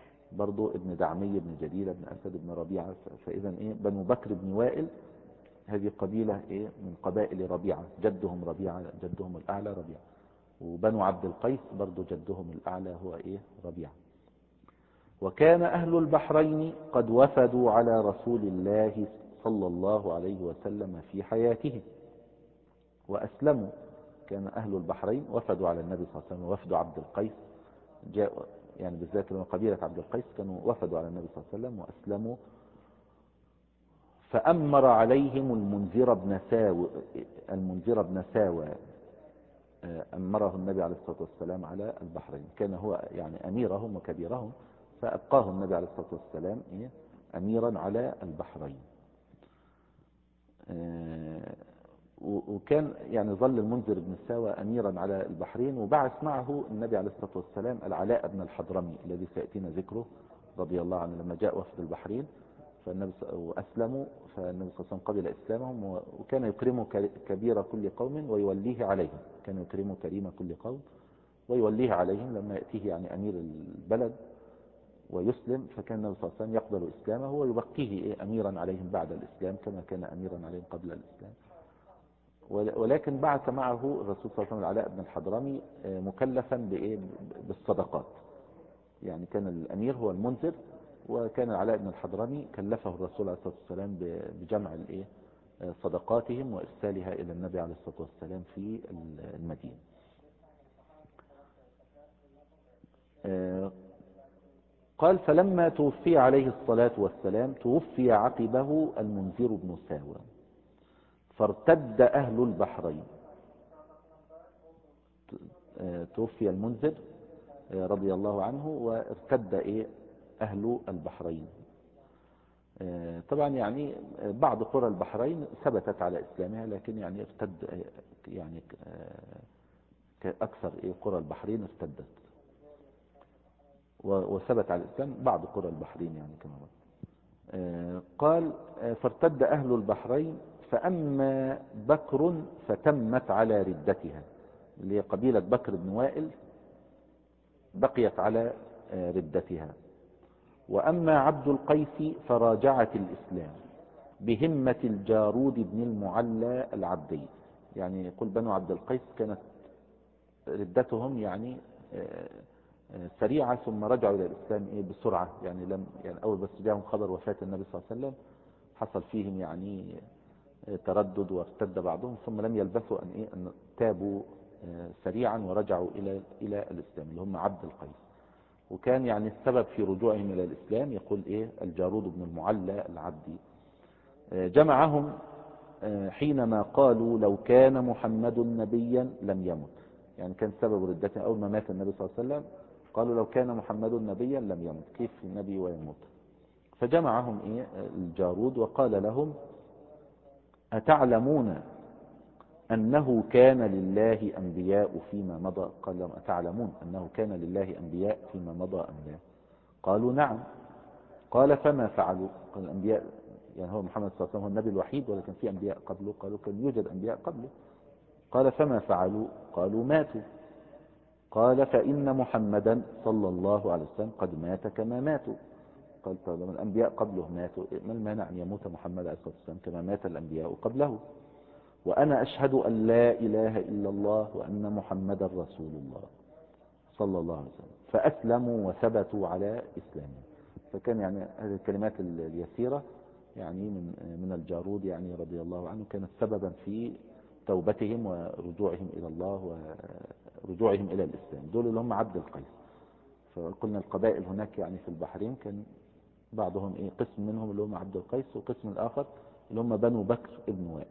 برضو ابن دعمي ابن جديلة ابن أسد ابن ربيعة. فإذا إيه بنو بكر بن وائل هذه قبيلة إيه من قبائل ربيعة، جدهم ربيعة، جدهم الأعلى ربيعة. وبنو عبد القيس برضو جدهم الأعلى هو إيه ربيعة. وكان أهل البحرين قد وفدوا على رسول الله صلى الله عليه وسلم في حياته وأسلموا. كان أهل البحرين وفدوا على النبي صلى الله عليه وسلم، وفد عبد القيس جاء يعني بالذات من قبيلة عبد القيس كانوا وفدوا على النبي صلى الله عليه وسلم وأسلموا. فأمر عليهم المنذر بن ساوى أمره النبي عليه الصلاة والسلام على البحرين، كان هو يعني أميرهم وكبيرهم، فأبقاه النبي عليه الصلاة والسلام أميرا على البحرين. وكان يعني ظل المنذر بن ساوى أميرا على البحرين، وبعث معه النبي عليه الصلاة والسلام العلاء بن الحضرمي الذي سيأتينا ذكره رضي الله عنه، لما جاء وفد البحرين وأسلموا، فالنبي صلى الله عليه وسلم قبل إسلامهم، وكان يكرم كبير كل قوم ويوليه عليهم، كان يكرم كريم كل قوم ويوليه عليهم لما يأتيه يعني أمير البلد ويسلم، فكان النبي صلى الله عليه وسلم يقبل إسلامه ويبقيه أميرا عليهم بعد الإسلام كما كان أميرا عليهم قبل الإسلام. ولكن بعث معه الرسول صلى الله عليه وسلم العلاء بن الحضرمي مكلفا بالصدقات، يعني كان الأمير هو المنذر، وكان العلاء بن الحضرمي كلفه الرسول عليه الصلاة والسلام بجمع صدقاتهم وإرسالها إلى النبي عليه الصلاة والسلام في المدينة. قال فلما توفي عليه الصلاة والسلام توفي عقبه المنذر بن ساوى، فارتد أهل البحرين. توفي المنذر رضي الله عنه وارتد أهل البحرين. طبعا يعني بعض قرى البحرين ثبتت على إسلامها، لكن يعني ارتد يعني أكثر قرى البحرين ارتدت، وثبت على الإسلام بعض قرى البحرين يعني كما هو. قال فارتد أهل البحرين، فأما بكر فتمت على ردتها، اللي هي قبيلة بكر بن وائل بقيت على ردتها. وأما عبد القيس فراجعت الإسلام بهمة الجارود بن المعلى العبدي. يعني يقول بنو عبد القيس كانت ردتهم يعني سريعة، ثم رجعوا إلى الإسلام بسرعة، يعني أول بس جاءهم خبر وفاة النبي صلى الله عليه وسلم حصل فيهم يعني تردد وارتد بعضهم، ثم لم يلبثوا أن تابوا سريعا ورجعوا إلى الإسلام، اللي هم عبد القيس. وكان يعني السبب في رجوعهم إلى الإسلام يقول الجارود بن المعلى العبدي جمعهم حينما قالوا لو كان محمد نبيا لم يمت. يعني كان سبب ردته أول ما مات النبي صلى الله عليه وسلم قالوا لو كان محمد نبيا لم يمت، كيف النبي ويموت؟ فجمعهم الجارود وقال لهم أتعلمون أنه كان لله أنبياء فيما مضى؟ قال لهم أتعلمون أنه كان لله أنبياء فيما مضى أم لا؟ قالوا نعم. قال فما فعلوا؟ قال الأنبياء يعني هو محمد صلى الله عليه وسلم هو النبي الوحيد ولا كان في أنبياء قبله؟ قالوا كان يوجد أنبياء قبله. قال فما فعلوا؟ قالوا ماتوا. قال فإن محمدا صلى الله عليه وسلم قد مات كما ماتوا. قال طب لما الأنبياء قبله ماتوا ما المانع أن يموت محمد عليه الصلاة والسلام كما مات الأنبياء قبله؟ وأنا أشهد أن لا إله إلا الله وأن محمدا رسول الله صلى الله عليه وسلم. فأسلموا وثبتوا على إسلامهم. فكان يعني هذه الكلمات اليسيرة يعني من الجارود يعني رضي الله عنه كانت سببا في توبتهم ورجوعهم إلى الله ورجوعهم إلى الإسلام. دول اللي هم عبد القيس. فقلنا القبائل هناك يعني في البحرين كان بعضهم قسم منهم اللي هم عبد القيس، وقسم الآخر اللي هم بنو بكر ابن وائل.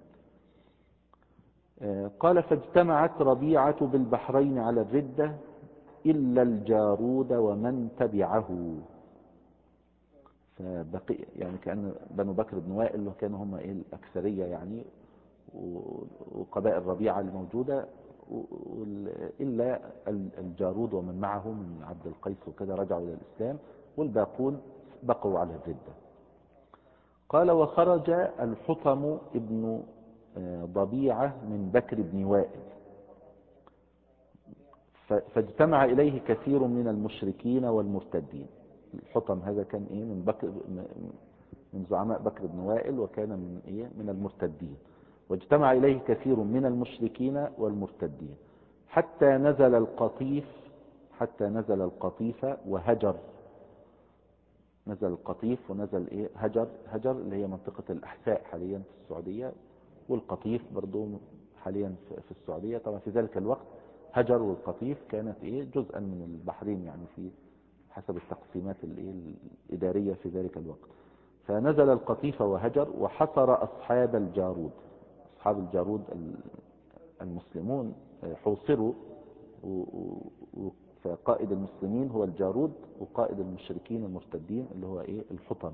قال فاجتمعت ربيعة بالبحرين على الردة إلا الجارود ومن تبعه. فبقي يعني كأن بنو بكر بن وائل كانوا هم الأكثرية يعني، وقبائل ربيعة الموجودة، إلا الجارود ومن معه من عبد القيس وكذا رجعوا إلى الإسلام، والباقون بقوا على الردة. قال وخرج الحطم ابن ضبيعة من بكر بن وائل، فاجتمع إليه كثير من المشركين والمرتدين. الحطم هذا كان من بكر من زعماء بكر بن وائل، وكان من المرتدين، واجتمع إليه كثير من المشركين والمرتدين، حتى نزل القطيف، وهجر. نزل القطيف ونزل هجر اللي هي منطقة الأحساء حاليا في السعودية، والقطيف برضو حاليا في السعودية. طبعا في ذلك الوقت هجر والقطيف كانت جزءا من البحرين، يعني في حسب التقسيمات الإدارية في ذلك الوقت. فنزل القطيف وهجر، وحصر أصحاب الجارود. أصحاب الجارود المسلمون حوصروا، فقائد المسلمين هو الجارود، وقائد المشركين المرتدين اللي هو الحطم.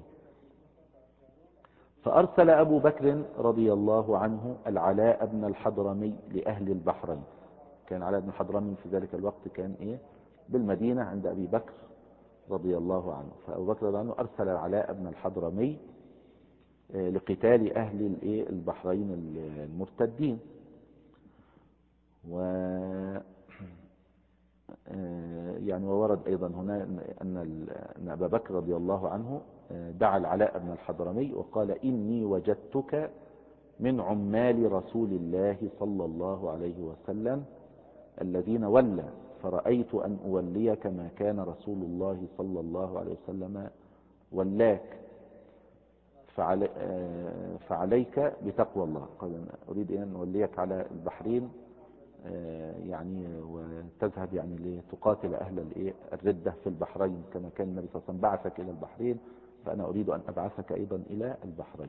فأرسل أبو بكر رضي الله عنه العلاء بن الحضرمي لأهل البحرين. كان علاء بن الحضرمي في ذلك الوقت كان بالمدينة عند أبي بكر رضي الله عنه. فأبو بكر رضي الله عنه أرسل العلاء بن الحضرمي لقتال أهل البحرين المرتدين. وورد أيضا هنا أن أبا بكر رضي الله عنه دعا العلاء بن الحضرمي وقال: إني وجدتك من عمال رسول الله صلى الله عليه وسلم الذين ولى، فرأيت أن أوليك ما كان رسول الله صلى الله عليه وسلم ولاك، فعليك بتقوى الله. قال: أريد أن أوليك على البحرين، وتذهب لتقاتل أهل الردة في البحرين، كما كان النبي صلى الله عليه وسلم بعثك إلى البحرين، فأنا أريد أن أبعثك أيضا إلى البحرين.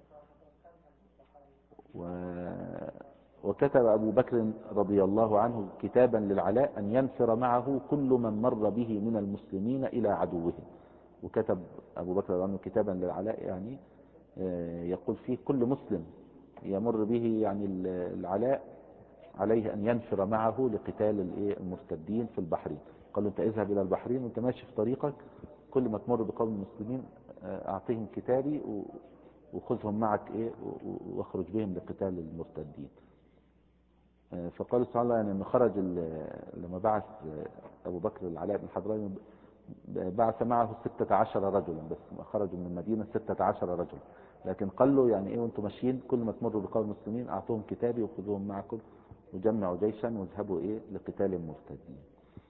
وكتب أبو بكر رضي الله عنه كتابا للعلاء أن ينفر معه كل من مر به من المسلمين إلى عدوه. وكتب أبو بكر رضي الله عنه كتابا للعلاء يقول فيه كل مسلم يمر به العلاء عليه أن ينفر معه لقتال المرتدين في البحرين. قال له: أنت اذهب إلى البحرين وأنت ماشي في طريقك، كل ما تمر بقوم المسلمين أعطيهم كتابي وخذهم معك واخرج بهم لقتال المرتدين. فقال سبحان الله أنه خرج لما بعث أبو بكر العلاء بن الحضرمي بعث معه 16 رجلا، بس خرجوا من المدينة 16 رجلا، لكن قال له وانتم ماشيين كل ما تمروا بقوم المسلمين أعطوهم كتابي وخذوهم معكم وجمعوا جيشا واذهبوا لقتال المرتدين.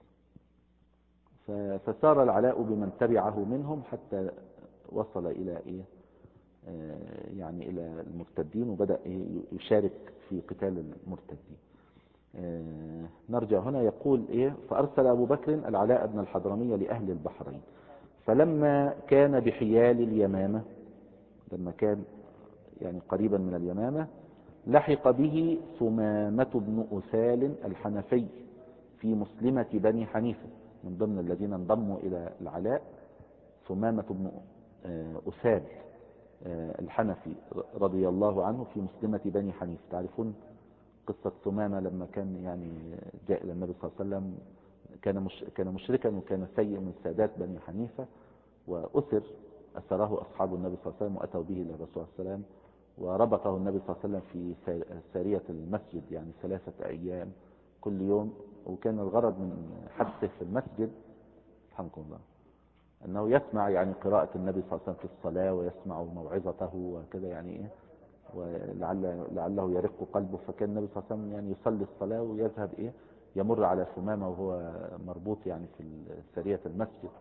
فسار العلاء بمن تبعه منهم حتى وصل إلى إلى المرتدين، وبدأ يشارك في قتال المرتدين. نرجع هنا. يقول فأرسل أبو بكر العلاء بن الحضرمي لأهل البحرين، فلما كان بحيال اليمامة، لما كان قريبا من اليمامة، لحق به ثمامة بن أسال الحنفي في مسلمة بني حنيفة. من ضمن الذين انضموا إلى العلاء ثمامة بن أسال الحنفي رضي الله عنه في مسلمة بني حنيفة. تعرفون قصة ثمامة لما كان جاء إلى النبي صلى الله عليه وسلم، كان مشركا وكان سيء من سادات بني حنيفة، أسره أصحاب النبي صلى الله عليه وسلم وأتوا به إلى الرسول صلى الله عليه وسلم، وربطه النبي صلى الله عليه وسلم في سارية المسجد 3 أيام كل يوم. وكان الغرض من حبسه في المسجد رحمكم الله أنه يسمع قراءة النبي صلى الله عليه وسلم في الصلاة، ويسمع موعظته وكذا ولعله يرق قلبه. فكان النبي صلى الله عليه وسلم يصلي الصلاة ويذهب يمر على ثمامة وهو مربوط في سارية المسجد،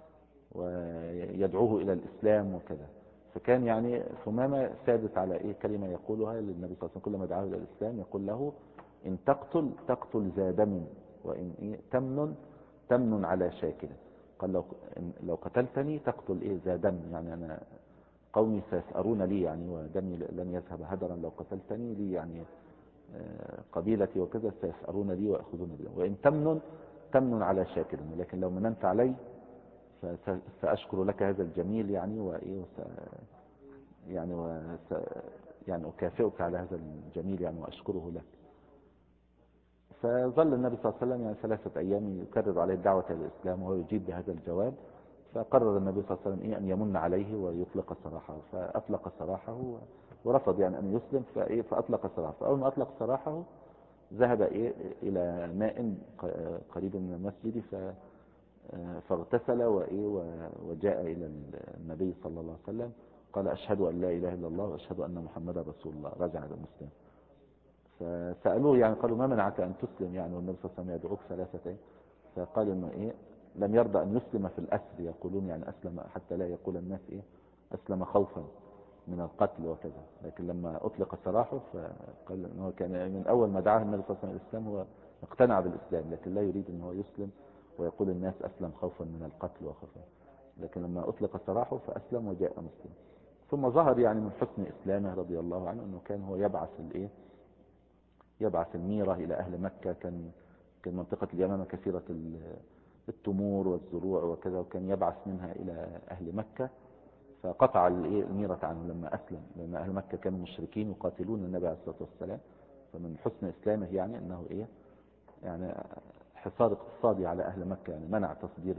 ويدعوه إلى الإسلام وكذا. فكان ثمامة ثابت على كلمة يقولها للنبي صلى الله عليه وسلم كلما دعاه إلى الإسلام، يقول له: إن تقتل ذا دم، وإن تمن على شاكله. قال: لو قتلتني تقتل ذا دم، أنا قومي سيسأرون لي ودمي لن يذهب هدرا لو قتلتني لي، قبيلتي وكذا سيسأرون لي ويأخذون بي. وإن تمن على شاكل، لكن لو مننت علي سأشكر لك هذا الجميل أكافئك على هذا الجميل وأشكره لك. فظل النبي صلى الله عليه وسلم 3 أيام يكرر عليه الدعوة إلى الإسلام وهو يجيب بهذا الجواب. فقرر النبي صلى الله عليه وسلم أن يمن عليه ويطلق سراحه، فأطلق سراحه ورفض أن يسلم، فأطلق سراحه. فأول ما أطلق سراحه ذهب إلى ماء قريب من المسجد فاغتسل وجاء إلى النبي صلى الله عليه وسلم قال أشهد أن لا إله إلا الله وأشهد أن محمدا رسول الله، رجع مسلم. فسألوه يعني قالوا ما منعك أن تسلم يعني والنبي صلى الله عليه وسلم يدعوك ثلاثة؟ فقال إنه إيه لم يرضى أن يسلم في الأسر، يقولون يعني أسلم حتى لا يقول الناس إيه أسلم خوفا من القتل وكذا، لكن لما أطلق سراحه فقال إنه كان من أول ما دعاه النبي صلى الله عليه وسلم الإسلام هو اقتنع بالإسلام، لكن لا يريد أنه يسلم ويقول الناس أسلم خوفا من القتل وخوفا، لكن لما أطلق سراحه فأسلم وجاء مسلم. ثم ظهر يعني من حسن إسلامه رضي الله عنه أنه كان هو يبعث الميرة إلى أهل مكة. كان منطقة اليمامة كثيرة التمور والزروع وكذا، وكان يبعث منها إلى أهل مكة، فقطع الميرة عنه لما أسلم، لأن أهل مكة كانوا مشركين يقاتلون النبي عليه الصلاة والسلام. فمن حسن إسلامه يعني أنه يعني حصار اقتصادي على أهل مكة، يعني منع تصدير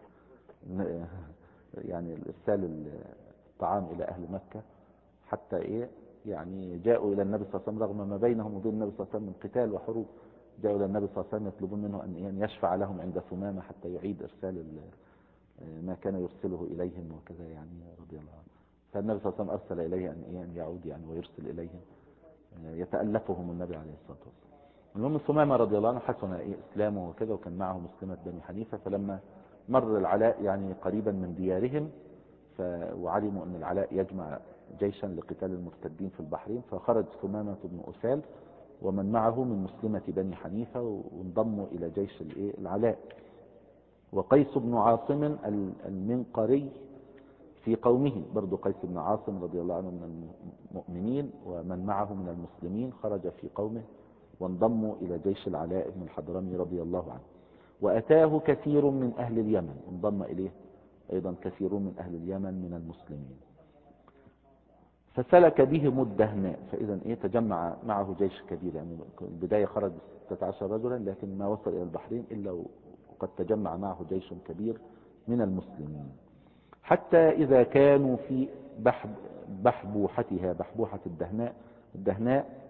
يعني إرسال الطعام إلى أهل مكة، حتى يعني جاءوا إلى النبي صلى الله عليه وسلم رغم ما بينهم وبين النبي صلى الله عليه وسلم من قتال وحروب، جاءوا إلى النبي صلى الله عليه وسلم يطلبون منه أن يشفع لهم عند ثمامة حتى يعيد إرسال ما كان يرسله إليهم وكذا يعني رضي الله عنه. فالنبي صلى الله عليه وسلم أرسل إليه أن يعود يعني ويرسل إليهم يتألفهم النبي عليه الصلاة والسلام. المهم ثمامة رضي الله عنه حسن إسلامه وكذا، وكان معه مسلمة بني حنيفة. فلما مر العلاء يعني قريبا من ديارهم وعلموا أن العلاء يجمع جيشا لقتال المرتدين في البحرين، فخرج ثمامة بن أسال ومن معه من مسلمة بني حنيفة وانضموا إلى جيش العلاء. وقيس بن عاصم المنقري في قومه، برضو قيس بن عاصم رضي الله عنه من المؤمنين ومن معه من المسلمين خرج في قومه وانضموا إلى جيش العلاء بن الحضرمي رضي الله عنه. وأتاه كثير من أهل اليمن، انضم إليه أيضا كثير من أهل اليمن من المسلمين، فسلك بهم الدهناء. فإذا تجمع معه جيش كبير، يعني البداية خرج 16 رجلا، لكن ما وصل إلى البحرين إلا وقد تجمع معه جيش كبير من المسلمين، حتى إذا كانوا في بحبوحتها. بحبوحة الدهناء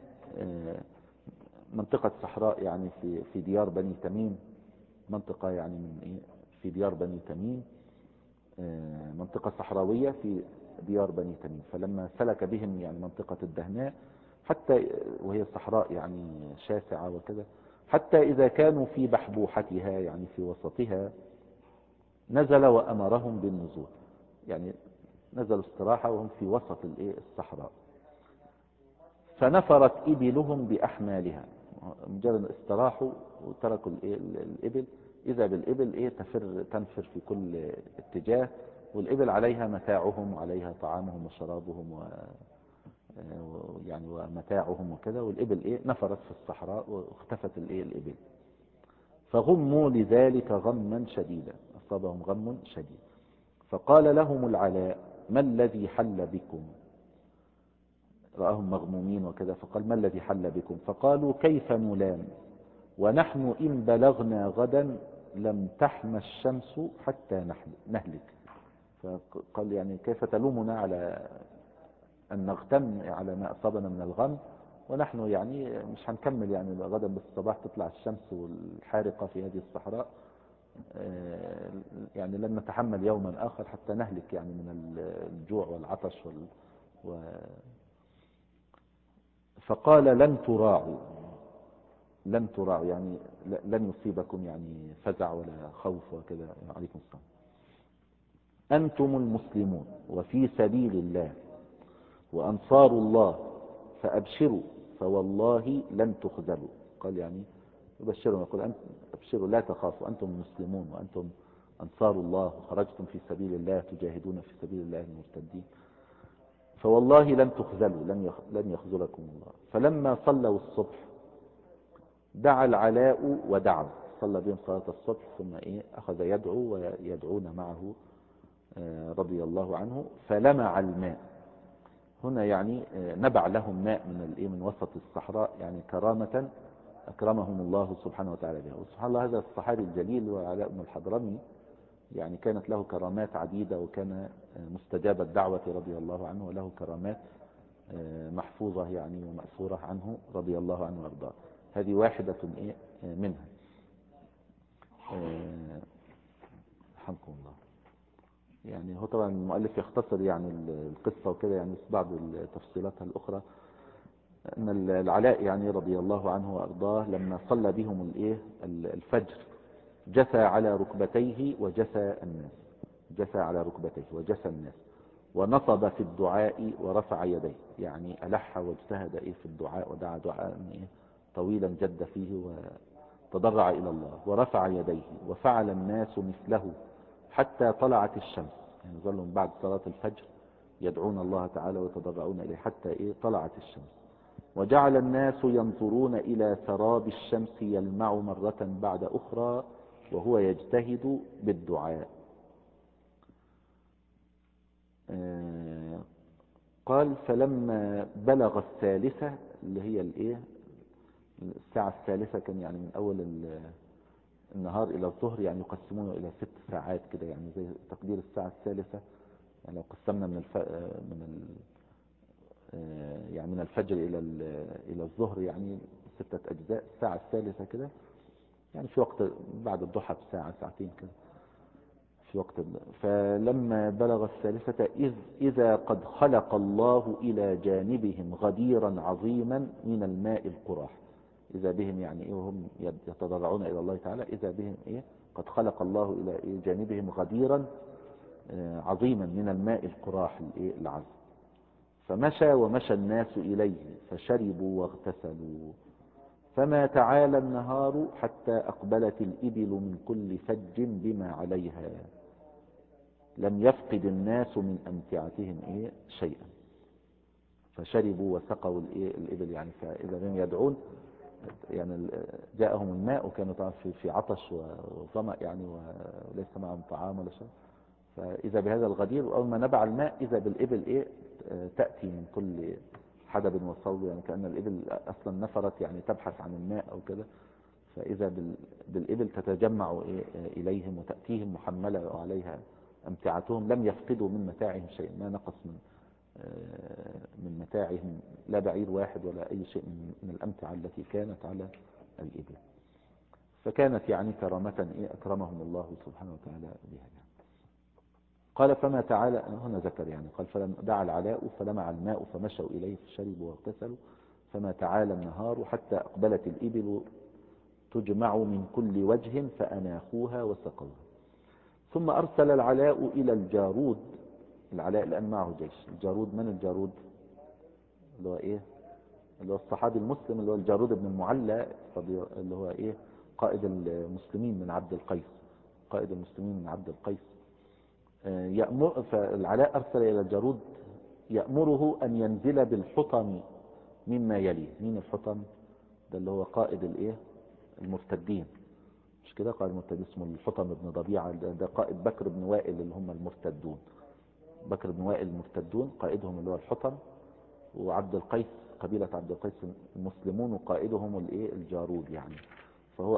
منطقة صحراء يعني في ديار بني تميم، منطقة يعني في ديار بني تميم، منطقة صحراوية في ديار بني تميم. فلما سلك بهم يعني منطقة الدهناء حتى وهي صحراء يعني شاسعة وكذا، حتى إذا كانوا في بحبوحتها يعني في وسطها نزل وأمرهم بالنزول، يعني نزلوا استراحة وهم في وسط الصحراء. فنفرت إبلهم بأحمالها، مجرد استراحوا وتركوا الإبل، إذا بالإبل تنفر في كل اتجاه، والإبل عليها متاعهم وعليها طعامهم وشرابهم يعني ومتاعهم وكذا، والإبل نفرت في الصحراء واختفت الإبل. فغموا لذلك غما شديدا، أصابهم غم شديد. فقال لهم العلاء ما الذي حل بكم؟ رآهم مغمومين وكذا، فقال ما الذي حل بكم؟ فقالوا كيف نلام ونحن إن بلغنا غدا لم تحمى الشمس حتى نهلك. فقال يعني كيف تلومنا على أن نغتم على ما أصابنا من الغم، ونحن يعني مش هنكمل يعني غدا بالصباح تطلع الشمس الحارقة في هذه الصحراء، يعني لن نتحمل يوما آخر حتى نهلك يعني من الجوع والعطش فقال لن تراعوا يعني لن يصيبكم يعني فزع ولا خوف وكذا. عليكم السلام. أنتم المسلمون وفي سبيل الله وأنصار الله، فأبشروا فوالله لن تخذلوا. قال يعني يبشرهم يقول أبشروا لا تخافوا، أنتم المسلمون وأنتم أنصار الله وخرجتم في سبيل الله تجاهدون في سبيل الله المرتدين، فوالله لن تخذلوا، لن يخذلكم الله. فلما صلوا الصبح دعا العلاء ودعوا، صلى بهم صلاة الصبح ثم أخذ يدعو ويدعون معه رضي الله عنه. فلمع الماء، هنا يعني نبع لهم ماء من وسط الصحراء، يعني كرامة أكرمهم الله سبحانه وتعالى بها. وسبحان الله هذا الصحابي الجليل وعلاء بن الحضرمي يعني كانت له كرامات عديدة، وكان مستجاب الدعوة رضي الله عنه، وله كرامات محفوظة يعني ومأثورة عنه رضي الله عنه وارضاه. هذه واحدة منها. رحمكم الله. يعني هو طبعا المؤلف يختصر يعني القصة وكده، يعني بعض تفصيلاتها الأخرى، أن العلاء يعني رضي الله عنه وأرضاه لما صلى بهم الفجر جثى على ركبتيه وجثى الناس، جثى على ركبتيه وجثى الناس، ونصب في الدعاء ورفع يديه، يعني ألح واجتهد في الدعاء ودعا دعاء طويلا جد فيه وتضرع إلى الله، ورفع يديه، وفعل الناس مثله حتى طلعت الشمس، يعني ظلوا بعد صلاة الفجر يدعون الله تعالى ويتضرعون إليه حتى طلعت الشمس. وجعل الناس ينظرون إلى سراب الشمس يلمع مرة بعد أخرى وهو يجتهد بالدعاء. قال فلما بلغ الثالثة اللي هي الساعة الثالثة، كان يعني من أول النهار إلى الظهر، يعني يقسمونه إلى 6 ساعات كده، يعني زي تقدير الساعة الثالثة. يعني لو قسمنا يعني من الفجر إلى الظهر يعني 6 أجزاء، الساعة الثالثة كده يعني في وقت بعد الضحى بساعة ساعتين كده في وقت فلما بلغ الثالثة إذا قد خلق الله إلى جانبهم غديرا عظيما من الماء القراح. إذا بهم يعني وهم يتضرعون إلى الله تعالى، إذا بهم قد خلق الله إلى جانبهم غديرا عظيما من الماء القراح العذب. فمشى ومشى الناس إليه فشربوا واغتسلوا، فما تعالى النهار حتى أقبلت الإبل من كل فج بما عليها، لم يفقد الناس من أمتعتهم شيئا. فشربوا وسقوا الإبل، يعني فإذا هم يدعون يعني جاءهم الماء وكانوا طبعا في عطش وظمأ يعني وليس معهم طعام ولا شيء، فإذا بهذا الغدير، وأول ما نبع الماء إذا بالإبل تأتي من كل حدب وصوب، يعني كأن الإبل أصلا نفرت يعني تبحث عن الماء أو كده، فإذا بالإبل تتجمع إليهم وتأتيهم محملة وعليها أمتعتهم، لم يفقدوا من متاعهم شيء، ما نقص من متاعهم لا بعير واحد ولا أي شيء من الأمتعة التي كانت على الإبل. فكانت يعني كرامة أكرمهم الله سبحانه وتعالى بها. قال فما تعالى، هنا ذكر يعني قال فدعا العلاء فلمع الماء فمشوا إليه فشربوا واغتسلوا، فما تعالى النهار حتى أقبلت الإبل تجمع من كل وجه فأناخوها وسقوها. ثم أرسل العلاء إلى الجارود، العلاء لأن معه جيش. الجارود من الجارود؟ اللي هو اللي هو الصحابي المسلم، اللي هو الجارود بن المعلى، اللي هو قائد المسلمين من عبد القيس، قائد المسلمين من عبد القيس. فالعلاء أرسل إلى الجارود يأمره أن ينزل بالحطم مما يليه. مين الحطم؟ ده اللي هو قائد المرتدين، مش كده؟ قائد المرتدين اسمه الحطم بن ضبيعة، ده قائد بكر بن وائل اللي هم المرتدون. بكر بن وائل المرتدون قائدهم اللي هو الحطم، وعبد القيس قبيلة عبد القيس المسلمون وقائدهم الجارود يعني. فهو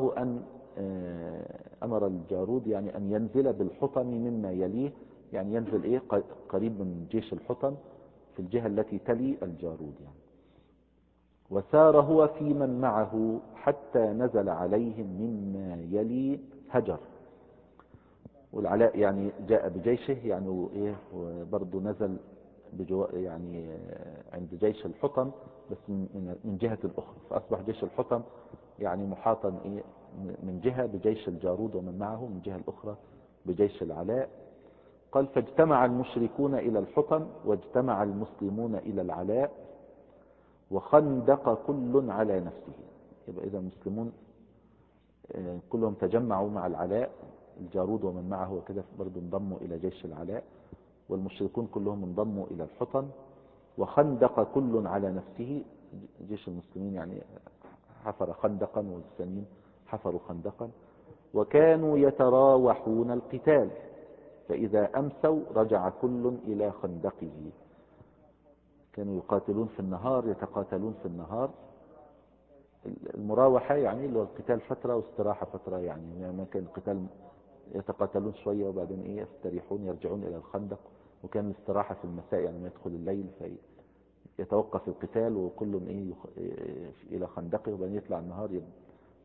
أمر الجارود يعني أن ينزل بالحطم مما يليه، يعني ينزل قريب من جيش الحطم في الجهة التي تلي الجارود يعني. وسار هو في من معه حتى نزل عليهم مما يلي هجر. والعلاء يعني جاء بجيشه يعني وبرضه نزل يعني عند جيش الحطم بس من جهة أخرى، فأصبح جيش الحطم يعني محاطا من جهة بجيش الجارود ومن معه، من جهة الأخرى بجيش العلاء. قال فاجتمع المشركون إلى الحطم واجتمع المسلمون إلى العلاء وخندق كل على نفسه. يبقى إذا المسلمون كلهم تجمعوا مع العلاء، الجارود ومن معه وكده برضو انضموا إلى جيش العلاء، والمشركون كلهم انضموا إلى الحطم. وخندق كل على نفسه، جيش المسلمين يعني حفر خندقا والثانيين حفروا خندقا. وكانوا يتراوحون القتال، فإذا أمسوا رجع كل إلى خندقه. كانوا يقاتلون في النهار، يتقاتلون في النهار. المراوحة يعني اللي هو القتال فترة واستراحة فترة، يعني ما كان القتال يتقاتلون شوية وبعدين يستريحون يرجعون إلى الخندق. وكان الاستراحة في المساء، يعني ما يدخل الليل فيتوقف القتال وكل إلى خندقه، وبعدين يطلع النهار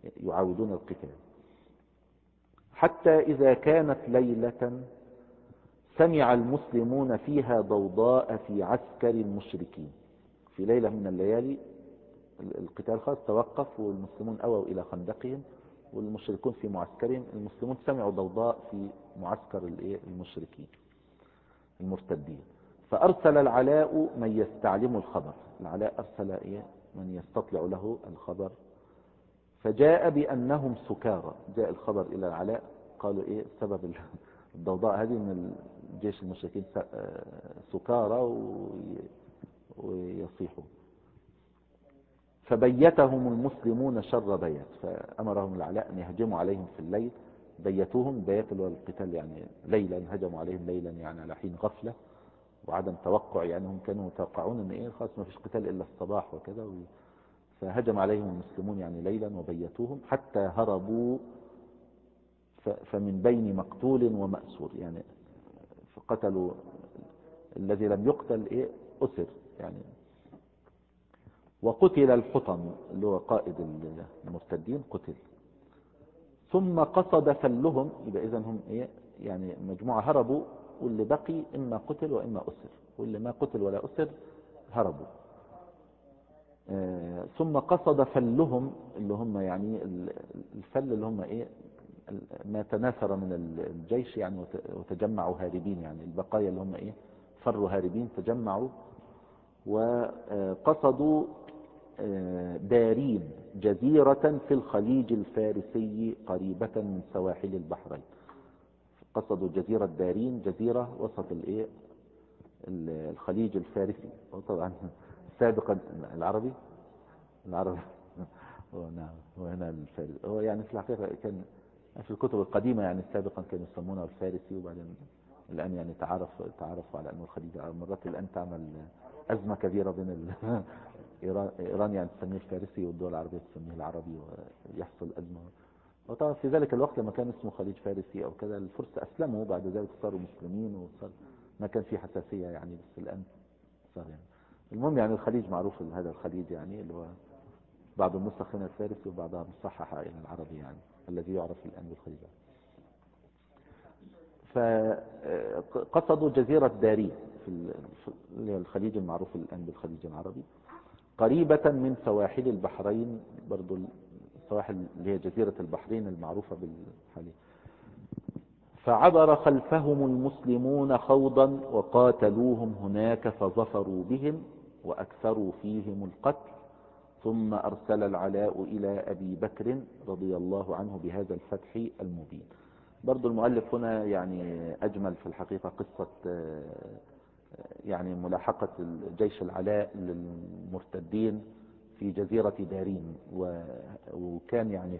يعاودون القتال. حتى إذا كانت ليلة سمع المسلمون فيها ضوضاء في عسكر المشركين. في ليلة من الليالي القتال خلاص توقف، والمسلمون أووا إلى خندقهم والمشركون في معسكرهم. المسلمون سمعوا ضوضاء في معسكر المشركين المرتدين، فأرسل العلاء من يستعلم الخبر. العلاء أرسل من يستطلع له الخبر، فجاء بأنهم سكارى. جاء الخبر إلى العلاء، قالوا سبب الضوضاء هذه من الجيش المشركين سكارى ويصيحوا. فبيتهم المسلمون شر بيت، فأمرهم العلاء أن يهجموا عليهم في الليل. بيتوهم، بيت القتال يعني ليلا، هجموا عليهم ليلا يعني على حين غفلة وعدم توقع، يعني هم كانوا متوقعون ان خلاص ما فيش قتال الا الصباح وكذا، فهجم عليهم المسلمون يعني ليلا وبيتوهم حتى هربوا. فمن بين مقتول ومأسور، يعني فقتلوا الذي لم يقتل أسر يعني. وقتل الحطم اللي هو قائد المرتدين قتل. ثم قصد فلهم، يبقى إذن هم يعني مجموعة هربوا، واللي بقي إما قتل وإما أسر، واللي ما قتل ولا أسر هربوا. ثم قصد فلهم اللي هم يعني الفل اللي هم ما تناثر من الجيش يعني وتجمعوا هاربين، يعني البقايا اللي هم فروا هاربين تجمعوا. وقصدوا دارين جزيرة في الخليج الفارسي قريبة من سواحل البحرين. قصدوا جزيرة دارين، جزيرة وسط الخليج الفارسي. وطبعا سابقا العربي نعم، وهنا الفارسي هو يعني في الحقيقة كان في الكتب القديمة يعني سابقا كانوا يسمونه الفارسي، وبعدين الآن يعني تعرفوا على أنه الخليج. مرات الآن تعمل أزمة كبيرة بين إيران يعني تسميه الفارسي، والدول العربية تسميه العربي، ويحصل أزمة. وطبعا في ذلك الوقت لما كان اسمه خليج فارسي أو كذا، الفرس أسلموا بعد ذلك صاروا مسلمين، وصار ما كان في حساسية يعني، بس الآن صار يعني. المهم يعني الخليج معروف، هذا الخليج يعني اللي هو بعض النسخ هنا الفارسي وبعضها مصححة إلى العربي يعني، الذي يعرف الآن بالخليج. فقصدوا جزيرة دارين في الخليج المعروف الآن بالخليج العربي، قريبة من سواحل البحرين، برضو السواحل اللي هي جزيرة البحرين المعروفة بالحالي. فعبر خلفهم المسلمون خوضا وقاتلوهم هناك فظفروا بهم وأكثروا فيهم القتل. ثم أرسل العلاء إلى أبي بكر رضي الله عنه بهذا الفتح المبين. برضو المؤلف هنا يعني أجمل في الحقيقة قصة يعني ملاحقة جيش العلاء للمرتدين في جزيرة دارين. وكان يعني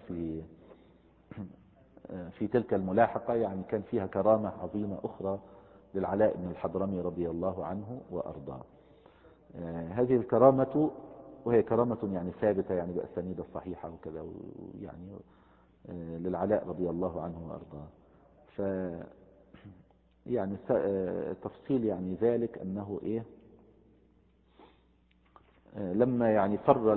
في تلك الملاحقة يعني كان فيها كرامة عظيمة أخرى للعلاء بن الحضرمي رضي الله عنه وأرضاه. هذه الكرامة، وهي كرامة يعني ثابتة يعني بأسانيد الصحيحة وكذا يعني للعلاء رضي الله عنه وأرضاه. ف يعني تفصيل يعني ذلك أنه لما يعني فر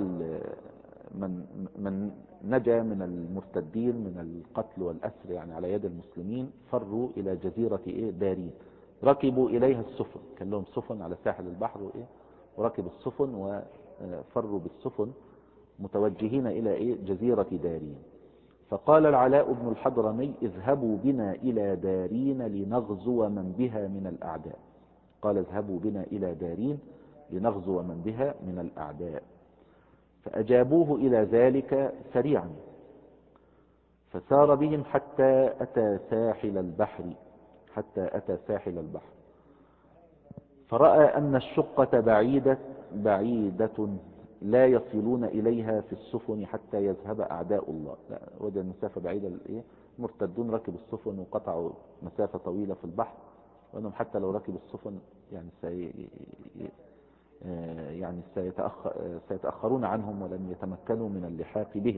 من نجا من المرتدين من القتل والأسر يعني على يد المسلمين، فروا إلى جزيرة دارين. ركبوا إليها السفن، كان لهم سفن على ساحل البحر وركبوا السفن وفروا بالسفن متوجهين إلى جزيرة دارين. فقال العلاء بن الحضرمي: اذهبوا بنا إلى دارين لنغزو من بها من الأعداء. قال: اذهبوا بنا إلى دارين لنغزو من بها من الأعداء. فأجابوه إلى ذلك سريعا، فسار بهم حتى أتى ساحل البحر، فرأى أن الشقة بعيدة لا يصلون إليها في السفن حتى يذهب أعداء الله. وجد المسافة بعيدة. المرتدون ركبوا السفن وقطعوا مسافة طويلة في البحر، وأنهم حتى لو ركبوا السفن يعني سيتأخرون عنهم ولن يتمكنوا من اللحاق بهم.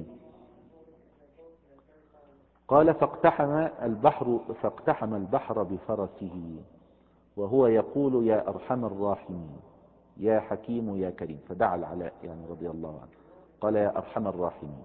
قال: فاقتحم البحر بفرسه وهو يقول: يا أرحم الراحمين، يا حكيم يا كريم. فدعا العلاء يعني رضي الله عنه، قال: يا أرحم الراحمين،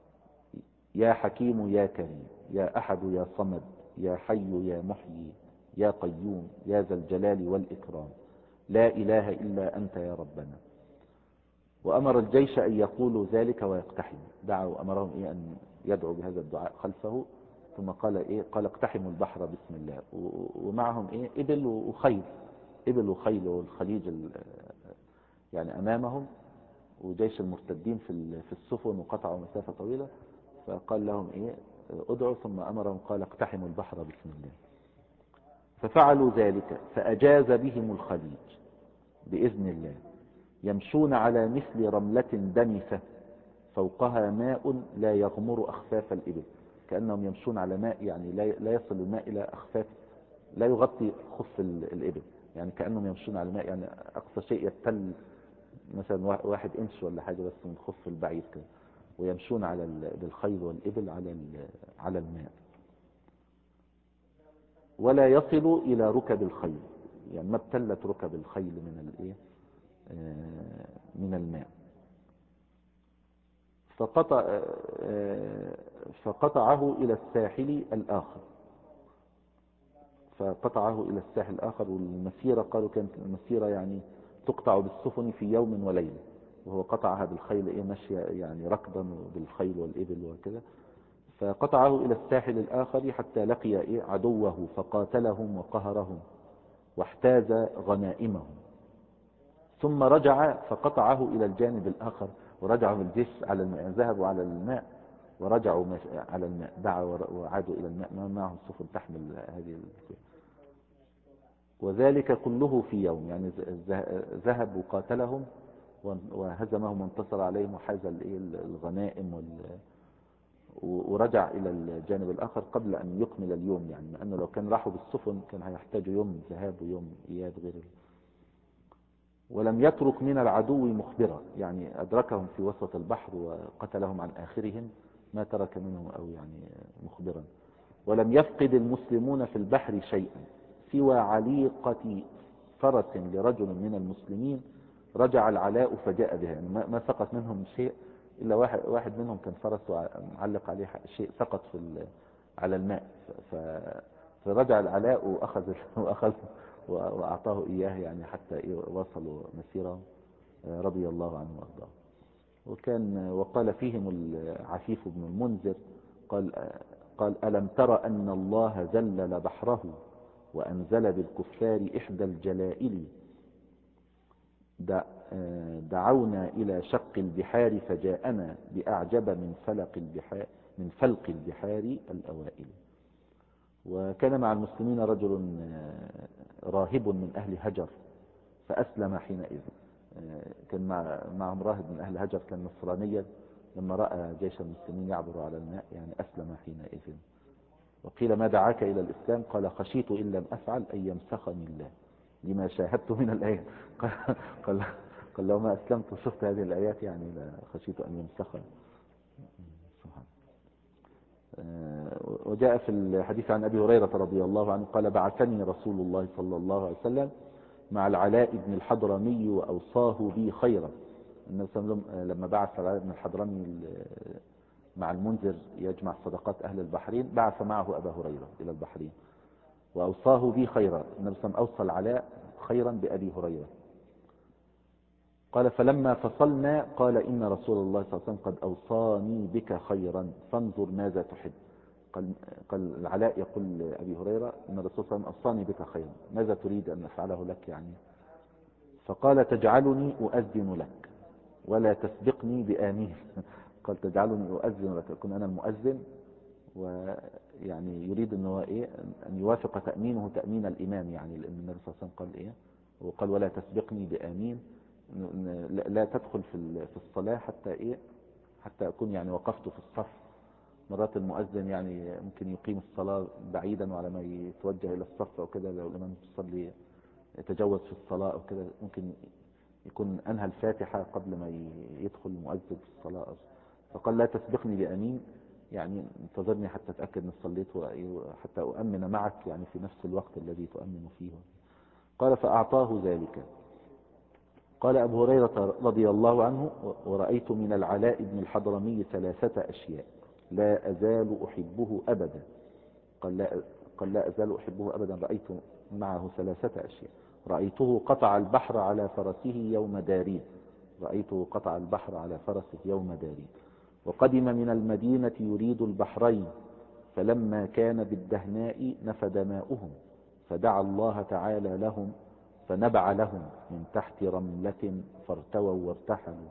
يا حكيم يا كريم، يا أحد يا صمد، يا حي يا محيي، يا قيوم يا ذا الجلال والإكرام لا إله إلا أنت يا ربنا. وأمر الجيش أن يقولوا ذلك ويقتحموا، دعوا أمرهم أن يدعوا بهذا الدعاء خلفه، ثم قال قال اقتحموا البحر بسم الله، ومعهم إبل وخيل، إبل وخيل والخليج يعني أمامهم، وجيش المرتدين في السفن، وقطعوا مسافة طويلة. فقال لهم ادعوا، ثم أمرهم قال اقتحموا البحر بسم الله. ففعلوا ذلك فأجاز بهم الخليج بإذن الله، يمشون على مثل رملة دمثة فوقها ماء لا يغمر أخفاف الإبل، كأنهم يمشون على ماء يعني لا يصل الماء إلى أخفاف، لا يغطي خف الإبل، يعني كأنهم يمشون على ماء، يعني أقصى شيء يبتل مثلا 1 إنش ولا حاجة بس من خف البعيد كده، ويمشون على بالخيل والإبل على الماء، ولا يصل إلى ركب الخيل، يعني ما ابتلت ركب الخيل من الماء. فقطعه إلى الساحل الآخر، والمسيرة قالوا كانت المسيرة يعني تقطع بالسفن في يوم وليلة، وهو قطعها بالخيل مشي يعني ركضا بالخيل والإبل وكذا. فقطعه إلى الساحل الآخر حتى لقي عدوه فقاتلهم وقهرهم واحتاز غنائمهم، ثم رجع فقطعه إلى الجانب الآخر، ورجعوا بالجيش على الماء، يعني ذهبوا على الماء ورجعوا على الماء، دعوا وعادوا إلى الماء، ما معهم سفن تحمل هذه وذلك كله في يوم، يعني ذهب وقاتلهم وهزمهم وانتصر عليهم وحاز الغنائم ورجع إلى الجانب الآخر قبل أن يكمل اليوم، يعني لأنه لو كان راحوا بالسفن كان هيحتاجوا يوم ذهاب ويوم إياب غير ولم يترك من العدو مخبرا، يعني أدركهم في وسط البحر وقتلهم عن آخرهم، ما ترك منهم أو يعني مخبرا. ولم يفقد المسلمون في البحر شيئا سوى عليقة فرس لرجل من المسلمين، رجع العلاء فجاء بها، يعني ما سقط منهم شيء إلا واحد منهم كان فرس معلق عليه شيء سقط على الماء، فرجع العلاء وأخذ وأعطاه إياه، يعني حتى وصلوا مسيرة رضي الله عنه وأرضاه. وقال فيهم العفيف بن المنذر قال ألم تر أن الله ذلل بحره وأنزل بالكفار إحدى الجلائل، دعونا إلى شق البحار فجاءنا بأعجب من فلق البحار الأوائل. وكان مع المسلمين رجل راهب من أهل هجر فأسلم حينئذ، كان معهم راهب من أهل هجر كان نصرانيا، لما رأى جيش المسلمين يعبر على الماء يعني أسلم حينئذ. وقيل ما دعاك إلى الإسلام؟ قال خشيت إن لم أفعل أن يمسخني الله لما شاهدت من الآيات. قال لو ما أسلمت وشفت هذه الآيات يعني خشيت أن يمسخني. وجاء في الحديث عن أبي هريرة رضي الله عنه قال بعثني رسول الله صلى الله عليه وسلم مع العلاء بن الحضرمي وأوصاه بي خيرا. النبي صلى الله عليه وسلم لما بعث العلاء بن الحضرمي مع المنذر يجمع صدقات أهل البحرين، بعث معه أبا هريرة إلى البحرين وأوصاه بي خيرا. النبي صلى الله عليه وسلم أوصى العلاء خيرا بأبي هريرة. قال فلما فصلنا قال إن رسول الله صلى الله عليه وسلم قد أوصاني بك خيرا فانظر ماذا تحب. قال العلاء يقول لأبي هريرة إن الرسول صلى الله عليه وسلم أوصاني بك خيرا، ماذا تريد أن أفعله لك يعني؟ فقال تجعلني أؤذن لك ولا تسبقني بآمين. قال تجعلني أؤذن لك، أكون أنا المؤذن، ويعني يريد أنه أن يوافق تأمينه تأمين الإمام، يعني لأن النبي صلى الله عليه وسلم قال وقال ولا تسبقني بآمين، لا تدخل في الصلاة حتى أكون يعني وقفت في الصف. مرات المؤذن يعني ممكن يقيم الصلاة بعيدا وعلى ما يتوجه إلى الصف أو كده، لو الإمام يصلي يتجوز في الصلاة أو كده ممكن يكون أنهى الفاتحة قبل ما يدخل المؤذن في الصلاة. فقال لا تسبقني بأمين، يعني انتظرني حتى أتأكد أن صليت حتى أؤمن معك يعني في نفس الوقت الذي تؤمن فيه. قال فأعطاه ذلك. قال أبو هريرة رضي الله عنه ورأيت من العلاء بن الحضرمي 3 أشياء لا أزال أحبه أبدا. قال لا أزال أحبه أبدا. رأيت معه 3 أشياء: رأيته قطع البحر على فرسه يوم دارين، رأيته قطع البحر على فرسه يوم دارين. وقدم من المدينة يريد البحرين، فلما كان بالدهناء نفد ماؤهم، فدعا الله تعالى لهم فنبع لهم من تحت رملة فارتووا وارتحلوا.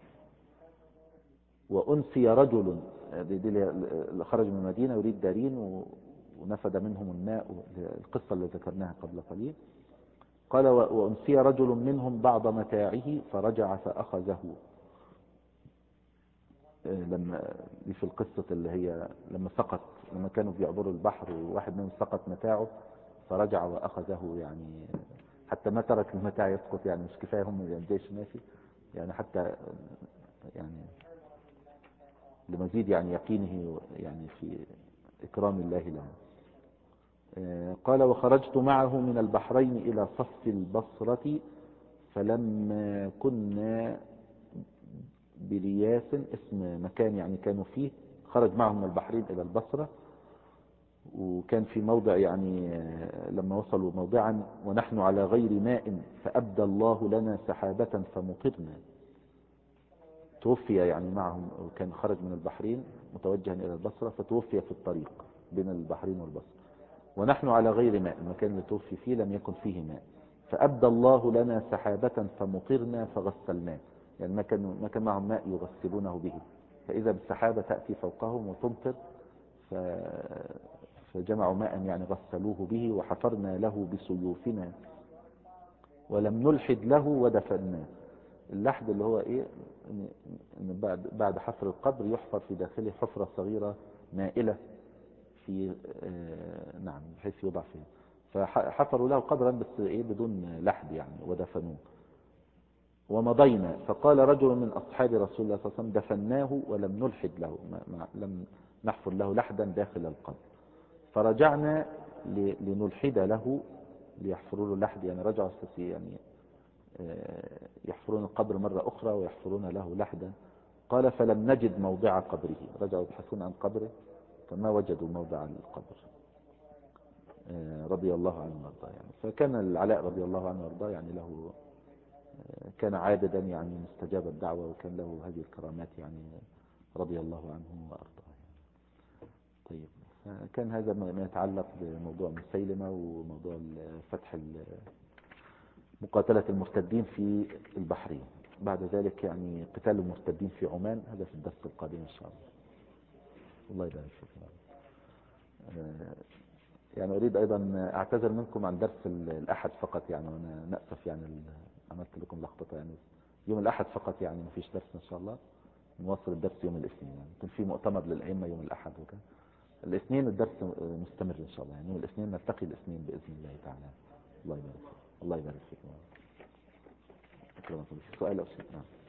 وأنسي رجل، اللي خرج من المدينة يريد دارين ونفد منهم الماء، القصة اللي ذكرناها قبل قليل. قال: وأنسي رجل منهم بعض متاعه فرجع فأخذه. لما دي في القصة اللي هي لما كانوا بيعبروا البحر وواحد منهم سقط متاعه فرجع وأخذه، يعني حتى ما ترك المتاع يسقط، يعني مش كفاية هم الجيش ماشي، يعني حتى يعني لمزيد يعني يقينه يعني في إكرام الله له. قال: وخرجت معه من البحرين إلى صف البصرة، فلما كنا برياس، اسم مكان يعني كانوا فيه، خرج معهم من البحرين إلى البصرة، وكان في موضع يعني لما وصلوا موضعا ونحن على غير ماء فأبدى الله لنا سحابة فمطرنا. توفي يعني معهم، وكان خرج من البحرين متوجها إلى البصرة فتوفي في الطريق بين البحرين والبصرة، ونحن على غير ماء، المكان اللي توفي فيه لم يكن فيه ماء. فأبدى الله لنا سحابة فمطرنا فغسلناه، يعني ما كان معهم ماء يغسلونه به، فإذا بالسحابة تأتي فوقهم وتمطر، فجمعوا ماء يعني غسلوه به، وحفرنا له بسيوفنا ولم نلحد له ودفناه. اللحد اللي هو ايه، إن بعد حفر القبر يحفر في داخله حفرة صغيرة مائلة في نعم بحيث يوضع فيه، فحفروا له قبرا بس ايه بدون لحد يعني ودفنوه. ومضينا، فقال رجل من أصحاب رسول الله صلى الله عليه وسلم: دفناه ولم نلحد له، لم نحفر له لحدا داخل القبر. فرجعنا لنلحد له، ليحفروا له لحد، يعني رجعوا يعني يحفرون القبر مرة أخرى ويحفرون له لحدا. قال: فلم نجد موضع قبره، رجعوا يبحثون عن قبره فما وجدوا موضع القبر، رضي الله عنه وارضاه. يعني فكان العلاء رضي الله عنه وارضاه يعني له كان عابدا يعني مستجاب الدعوة، وكان له هذه الكرامات يعني رضي الله عنه وارضاه. طيب، كان هذا ما يتعلق بموضوع مسيلمة وموضوع فتح مقاتلة المرتدين في البحرين. بعد ذلك يعني قتال المرتدين في عمان، هذا في الدرس القادم إن شاء الله. الله يبارك فيك. يعني أريد أيضا أعتذر منكم عن درس الأحد فقط، يعني وأنا نأسف يعني عملت لكم لخبطة، يعني يوم الأحد فقط يعني ما فيش درس إن شاء الله. نواصل الدرس يوم الاثنين، يعني يكون في مؤتمر للأئمة يوم الأحد وكذا. الاثنين الدرس مستمر إن شاء الله، يعني يوم الاثنين نلتقي الاثنين بإذن الله تعالى. الله يبارك فيك. الله يبارك فيك. أكرمكم. سؤال أو شيء؟ نعم.